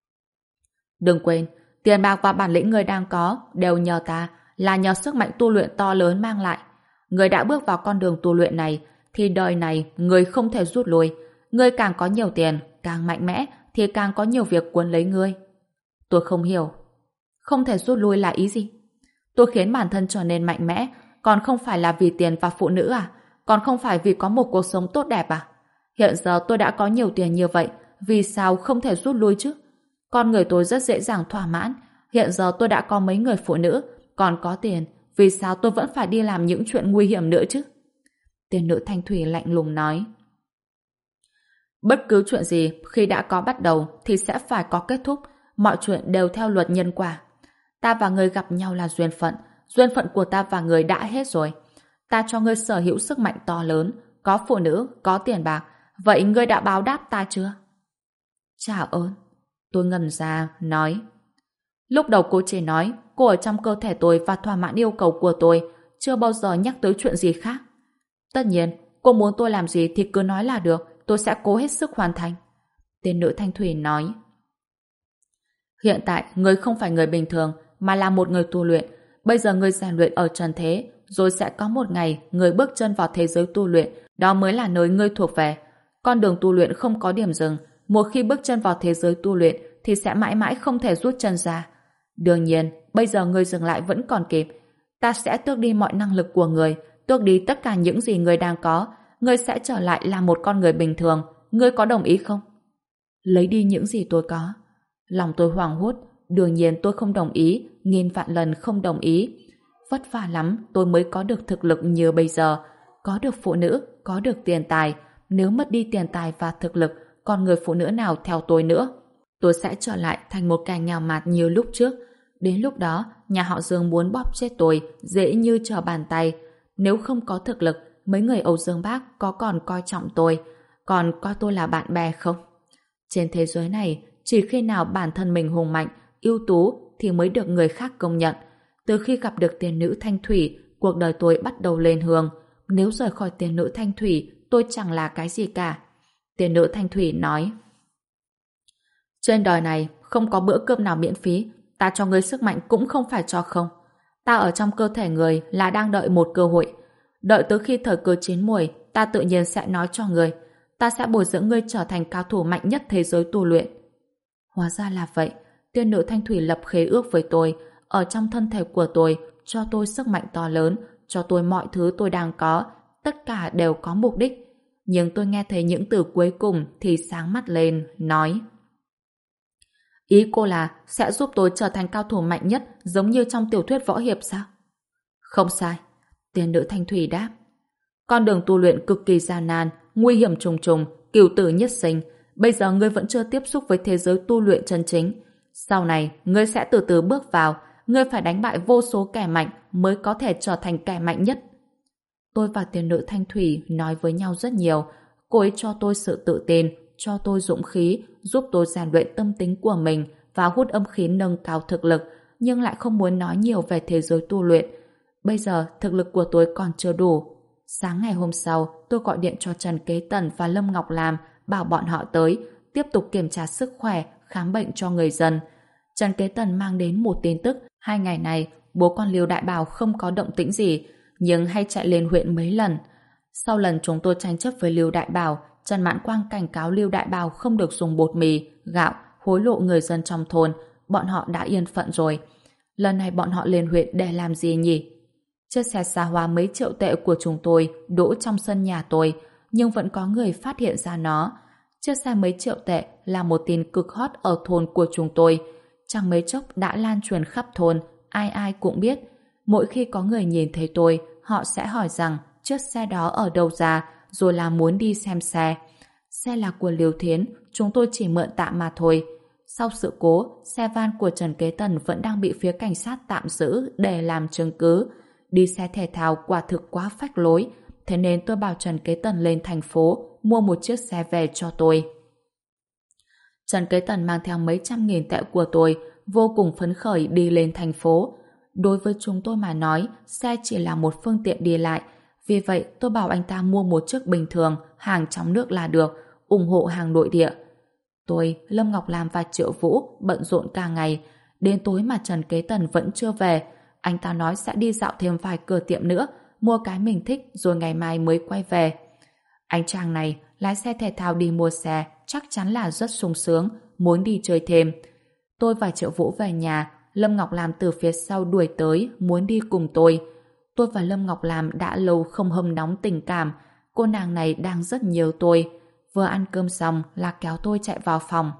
Đừng quên, tiền bạc và bản lĩnh người đang có đều nhờ ta, là nhờ sức mạnh tu luyện to lớn mang lại. Người đã bước vào con đường tu luyện này, thì đời này người không thể rút lui. Người càng có nhiều tiền, càng mạnh mẽ, thì càng có nhiều việc cuốn lấy ngươi. Tôi không hiểu. Không thể rút lui là ý gì? Tôi khiến bản thân trở nên mạnh mẽ, còn không phải là vì tiền và phụ nữ à? Còn không phải vì có một cuộc sống tốt đẹp à? Hiện giờ tôi đã có nhiều tiền như vậy, vì sao không thể rút lui chứ? Con người tôi rất dễ dàng thỏa mãn. Hiện giờ tôi đã có mấy người phụ nữ, còn có tiền, vì sao tôi vẫn phải đi làm những chuyện nguy hiểm nữa chứ? Tiên nữ Thanh Thủy lạnh lùng nói. Bất cứ chuyện gì khi đã có bắt đầu thì sẽ phải có kết thúc, mọi chuyện đều theo luật nhân quả. Ta và ngươi gặp nhau là duyên phận của ta và ngươi đã hết rồi. Ta cho ngươi sở hữu sức mạnh to lớn, có phụ nữ, có tiền bạc, vậy ngươi đã báo đáp ta chưa? Trả ơn. Tôi ngẩn ra, nói. Lúc đầu cô chỉ nói cô ở trong cơ thể tôi và thỏa mãn yêu cầu của tôi, chưa bao giờ nhắc tới chuyện gì khác. Tất nhiên, cô muốn tôi làm gì thì cứ nói là được, tôi sẽ cố hết sức hoàn thành. Tiên nữ Thanh Thủy nói. Hiện tại, ngươi không phải người bình thường, mà là một người tu luyện. Bây giờ ngươi rèn luyện ở trần thế, rồi sẽ có một ngày ngươi bước chân vào thế giới tu luyện, đó mới là nơi ngươi thuộc về. Con đường tu luyện không có điểm dừng, một khi bước chân vào thế giới tu luyện thì sẽ mãi mãi không thể rút chân ra. Đương nhiên, bây giờ ngươi dừng lại vẫn còn kịp. Ta sẽ tước đi mọi năng lực của ngươi, tước đi tất cả những gì ngươi đang có. Ngươi sẽ trở lại là một con người bình thường. Ngươi có đồng ý không? Lấy đi những gì tôi có. Lòng tôi hoảng hốt. Đương nhiên tôi không đồng ý, nghìn vạn lần không đồng ý. Vất vả lắm tôi mới có được thực lực như bây giờ. Có được phụ nữ, có được tiền tài. Nếu mất đi tiền tài và thực lực, còn người phụ nữ nào theo tôi nữa? Tôi sẽ trở lại thành một kẻ nghèo mạt như lúc trước. Đến lúc đó, nhà họ Dương muốn bóp chết tôi dễ như trở bàn tay. Nếu không có thực lực, mấy người Âu Dương Bác có còn coi trọng tôi, còn coi tôi là bạn bè không? Trên thế giới này, chỉ khi nào bản thân mình hùng mạnh, ưu tú thì mới được người khác công nhận. Từ khi gặp được tiên nữ Thanh Thủy, cuộc đời tôi bắt đầu lên hướng. Nếu rời khỏi tiên nữ Thanh Thủy, tôi chẳng là cái gì cả. Tiên nữ Thanh Thủy nói. Trên đời này không có bữa cơm nào miễn phí, ta cho ngươi sức mạnh cũng không phải cho không. Ta ở trong cơ thể người là đang đợi một cơ hội. Đợi tới khi thời cơ chín muồi, ta tự nhiên sẽ nói cho ngươi. Ta sẽ bồi dưỡng ngươi trở thành cao thủ mạnh nhất thế giới tu luyện. Hóa ra là vậy. Tiên nữ Thanh Thủy lập khế ước với tôi, ở trong thân thể của tôi, cho tôi sức mạnh to lớn, cho tôi mọi thứ tôi đang có, tất cả đều có mục đích. Nhưng tôi nghe thấy những từ cuối cùng thì sáng mắt lên, nói: Ý cô là sẽ giúp tôi trở thành cao thủ mạnh nhất giống như trong tiểu thuyết võ hiệp sao? Không sai. Tiên nữ Thanh Thủy đáp. Con đường tu luyện cực kỳ gian nan, nguy hiểm trùng trùng, cửu tử nhất sinh. Bây giờ ngươi vẫn chưa tiếp xúc với thế giới tu luyện chân chính. Sau này, ngươi sẽ từ từ bước vào. Ngươi phải đánh bại vô số kẻ mạnh mới có thể trở thành kẻ mạnh nhất. Tôi và tiên nữ Thanh Thủy nói với nhau rất nhiều. Cô ấy cho tôi sự tự tin, cho tôi dũng khí, giúp tôi rèn luyện tâm tính của mình và hút âm khí nâng cao thực lực, nhưng lại không muốn nói nhiều về thế giới tu luyện. Bây giờ thực lực của tôi còn chưa đủ. Sáng ngày hôm sau, tôi gọi điện cho Trần Kế Tần và Lâm Ngọc Lam, bảo bọn họ tới, tiếp tục kiểm tra sức khỏe, khám bệnh cho người dân. Trần Kế Tần mang đến một tin tức: 2 ngày này, bố con Lưu Đại Bảo không có động tĩnh gì, nhưng hay chạy lên huyện mấy lần. Sau lần chúng tôi tranh chấp với Lưu Đại Bảo, Trần Mãn Quang cảnh cáo Lưu Đại Bảo không được dùng bột mì, gạo, hối lộ người dân trong thôn. Bọn họ đã yên phận rồi. Lần này bọn họ lên huyện để làm gì nhỉ? Chiếc xe xa hoa mấy triệu tệ của chúng tôi đỗ trong sân nhà tôi, nhưng vẫn có người phát hiện ra nó. Chiếc xe mấy triệu tệ là một tin cực hot ở thôn của chúng tôi. Chẳng mấy chốc đã lan truyền khắp thôn, ai ai cũng biết. Mỗi khi có người nhìn thấy tôi, họ sẽ hỏi rằng chiếc xe đó ở đâu ra, rồi là muốn đi xem xe. Xe là của Liêu Thiến, chúng tôi chỉ mượn tạm mà thôi. Sau sự cố, xe van của Trần Kế Tần vẫn đang bị phía cảnh sát tạm giữ để làm chứng cứ. Đi xe thể thao quả thực quá phách lối, thế nên tôi bảo Trần Kế Tần lên thành phố mua một chiếc xe về cho tôi. Trần Kế Tần mang theo mấy trăm nghìn tệ của tôi, vô cùng phấn khởi đi lên thành phố. Đối với chúng tôi mà nói, xe chỉ là một phương tiện đi lại, vì vậy tôi bảo anh ta mua một chiếc bình thường, hàng trong nước là được, ủng hộ hàng nội địa. Tôi, Lâm Ngọc Lam và Triệu Vũ bận rộn cả ngày, đến tối mà Trần Kế Tần vẫn chưa về. Anh ta nói sẽ đi dạo thêm vài cửa tiệm nữa, mua cái mình thích rồi ngày mai mới quay về. Anh chàng này lái xe thể thao đi mua xe chắc chắn là rất sung sướng, muốn đi chơi thêm. Tôi và Triệu Vũ về nhà, Lâm Ngọc Lam từ phía sau đuổi tới, muốn đi cùng tôi. Tôi và Lâm Ngọc Lam đã lâu không hâm nóng tình cảm, cô nàng này đang rất nhớ tôi. Vừa ăn cơm xong là kéo tôi chạy vào phòng.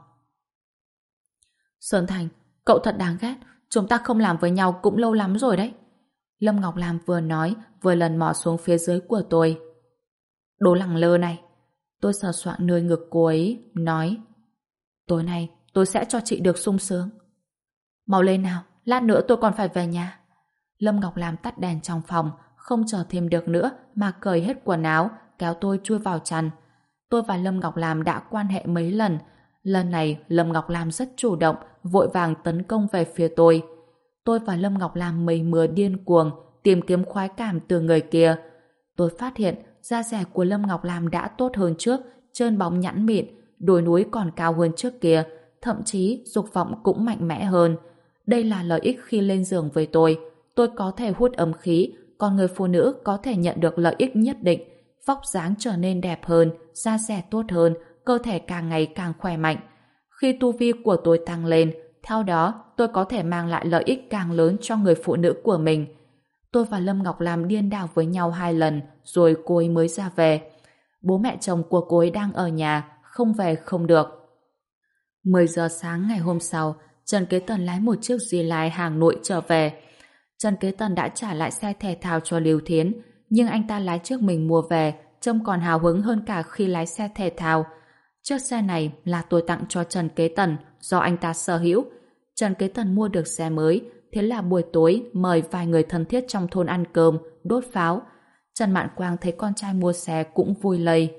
Sơn Thành, cậu thật đáng ghét, chúng ta không làm với nhau cũng lâu lắm rồi đấy. Lâm Ngọc Lam vừa nói, vừa lần mò xuống phía dưới của tôi. Đồ lẳng lơ này. Tôi sờ soạng nơi ngực cô ấy, nói: Tối nay tôi sẽ cho chị được sung sướng. Mau lên nào, lát nữa tôi còn phải về nhà. Lâm Ngọc Lam tắt đèn trong phòng, không chờ thêm được nữa mà cởi hết quần áo, kéo tôi chui vào chăn. Tôi và Lâm Ngọc Lam đã quan hệ mấy lần. Lần này Lâm Ngọc Lam rất chủ động, vội vàng tấn công về phía tôi. Tôi và Lâm Ngọc Lam mây mưa điên cuồng, tìm kiếm khoái cảm từ người kia. Tôi phát hiện da dẻ của Lâm Ngọc Lam đã tốt hơn trước, trơn bóng nhẵn mịn, đồi núi còn cao hơn trước kia, thậm chí dục vọng cũng mạnh mẽ hơn. Đây là lợi ích khi lên giường với tôi có thể hút ấm khí, còn người phụ nữ có thể nhận được lợi ích nhất định, vóc dáng trở nên đẹp hơn, da dẻ tốt hơn, cơ thể càng ngày càng khỏe mạnh. Khi tu vi của tôi tăng lên, theo đó tôi có thể mang lại lợi ích càng lớn cho người phụ nữ của mình. Tôi và Lâm Ngọc Lam điên đảo với nhau 2 lần, rồi cô ấy mới ra về. Bố mẹ chồng của cô ấy đang ở nhà, không về không được. 10 giờ sáng ngày hôm sau, Trần Kế Tần lái một chiếc Di Lai hàng nội trở về. Trần Kế Tần đã trả lại xe thể thao cho Lưu Thiến, nhưng anh ta lái chiếc mình mua về, trông còn hào hứng hơn cả khi lái xe thể thao. Chiếc xe này là tôi tặng cho Trần Kế Tần do anh ta sở hữu. Trần Kế Tần mua được xe mới, thế là buổi tối mời vài người thân thiết trong thôn ăn cơm, đốt pháo. Trần Mạn Quang thấy con trai mua xe cũng vui lây.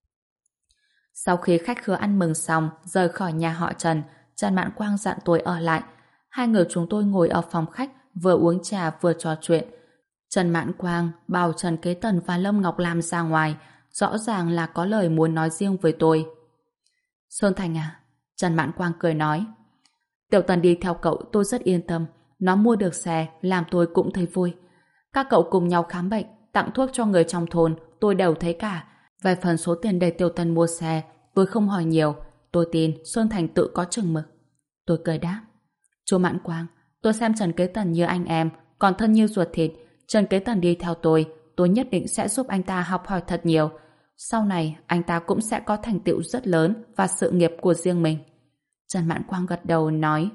Sau khi khách khứa ăn mừng xong, rời khỏi nhà họ Trần, Trần Mạn Quang dặn tôi ở lại. Hai người chúng tôi ngồi ở phòng khách, vừa uống trà vừa trò chuyện. Trần Mạn Quang bảo Trần Kế Tần và Lâm Ngọc Lam ra ngoài, rõ ràng là có lời muốn nói riêng với tôi. Sơn Thành à? Trần Mạn Quang cười nói. Tiểu Tần đi theo cậu tôi rất yên tâm, nó mua được xe làm tôi cũng thấy vui. Các cậu cùng nhau khám bệnh, tặng thuốc cho người trong thôn, tôi đều thấy cả. Về phần số tiền để Tiểu Tần mua xe, tôi không hỏi nhiều, tôi tin Sơn Thành tự có chừng mực. Tôi cười đáp. Chú Mạn Quang, tôi xem Trần Kế Tần như anh em, còn thân như ruột thịt. Trần Kế Tần đi theo tôi nhất định sẽ giúp anh ta học hỏi thật nhiều. Sau này, anh ta cũng sẽ có thành tựu rất lớn và sự nghiệp của riêng mình. Trần Mạn Quang gật đầu nói.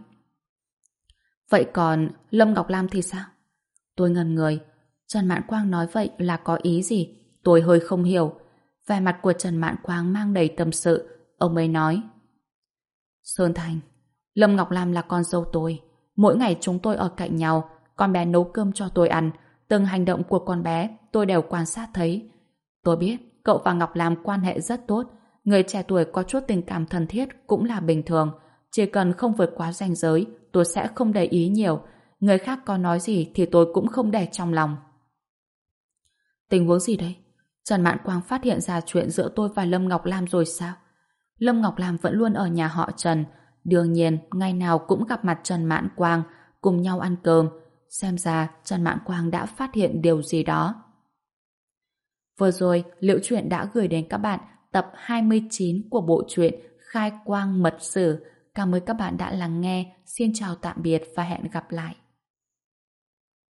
Vậy còn Lâm Ngọc Lam thì sao? Tôi ngần người. Trần Mạn Quang nói vậy là có ý gì? Tôi hơi không hiểu. Vẻ mặt của Trần Mạn Quang mang đầy tâm sự. Ông ấy nói. Sơn Thành, Lâm Ngọc Lam là con dâu tôi. Mỗi ngày chúng tôi ở cạnh nhau, con bé nấu cơm cho tôi ăn. Từng hành động của con bé tôi đều quan sát thấy. Tôi biết cậu và Ngọc Lam quan hệ rất tốt. Người trẻ tuổi có chút tình cảm thân thiết cũng là bình thường. Chỉ cần không vượt quá ranh giới, tôi sẽ không để ý nhiều. Người khác có nói gì thì tôi cũng không để trong lòng. Tình huống gì đây? Trần Mạn Quang phát hiện ra chuyện giữa tôi và Lâm Ngọc Lam rồi sao? Lâm Ngọc Lam vẫn luôn ở nhà họ Trần. Đương nhiên, ngày nào cũng gặp mặt Trần Mạn Quang, cùng nhau ăn cơm. Xem ra Trần Mạn Quang đã phát hiện điều gì đó. Vừa rồi, Liễu Chuyện đã gửi đến các bạn tập 29 của bộ truyện Khai Quang Mật Sử. Cảm ơn các bạn đã lắng nghe. Xin chào tạm biệt và hẹn gặp lại.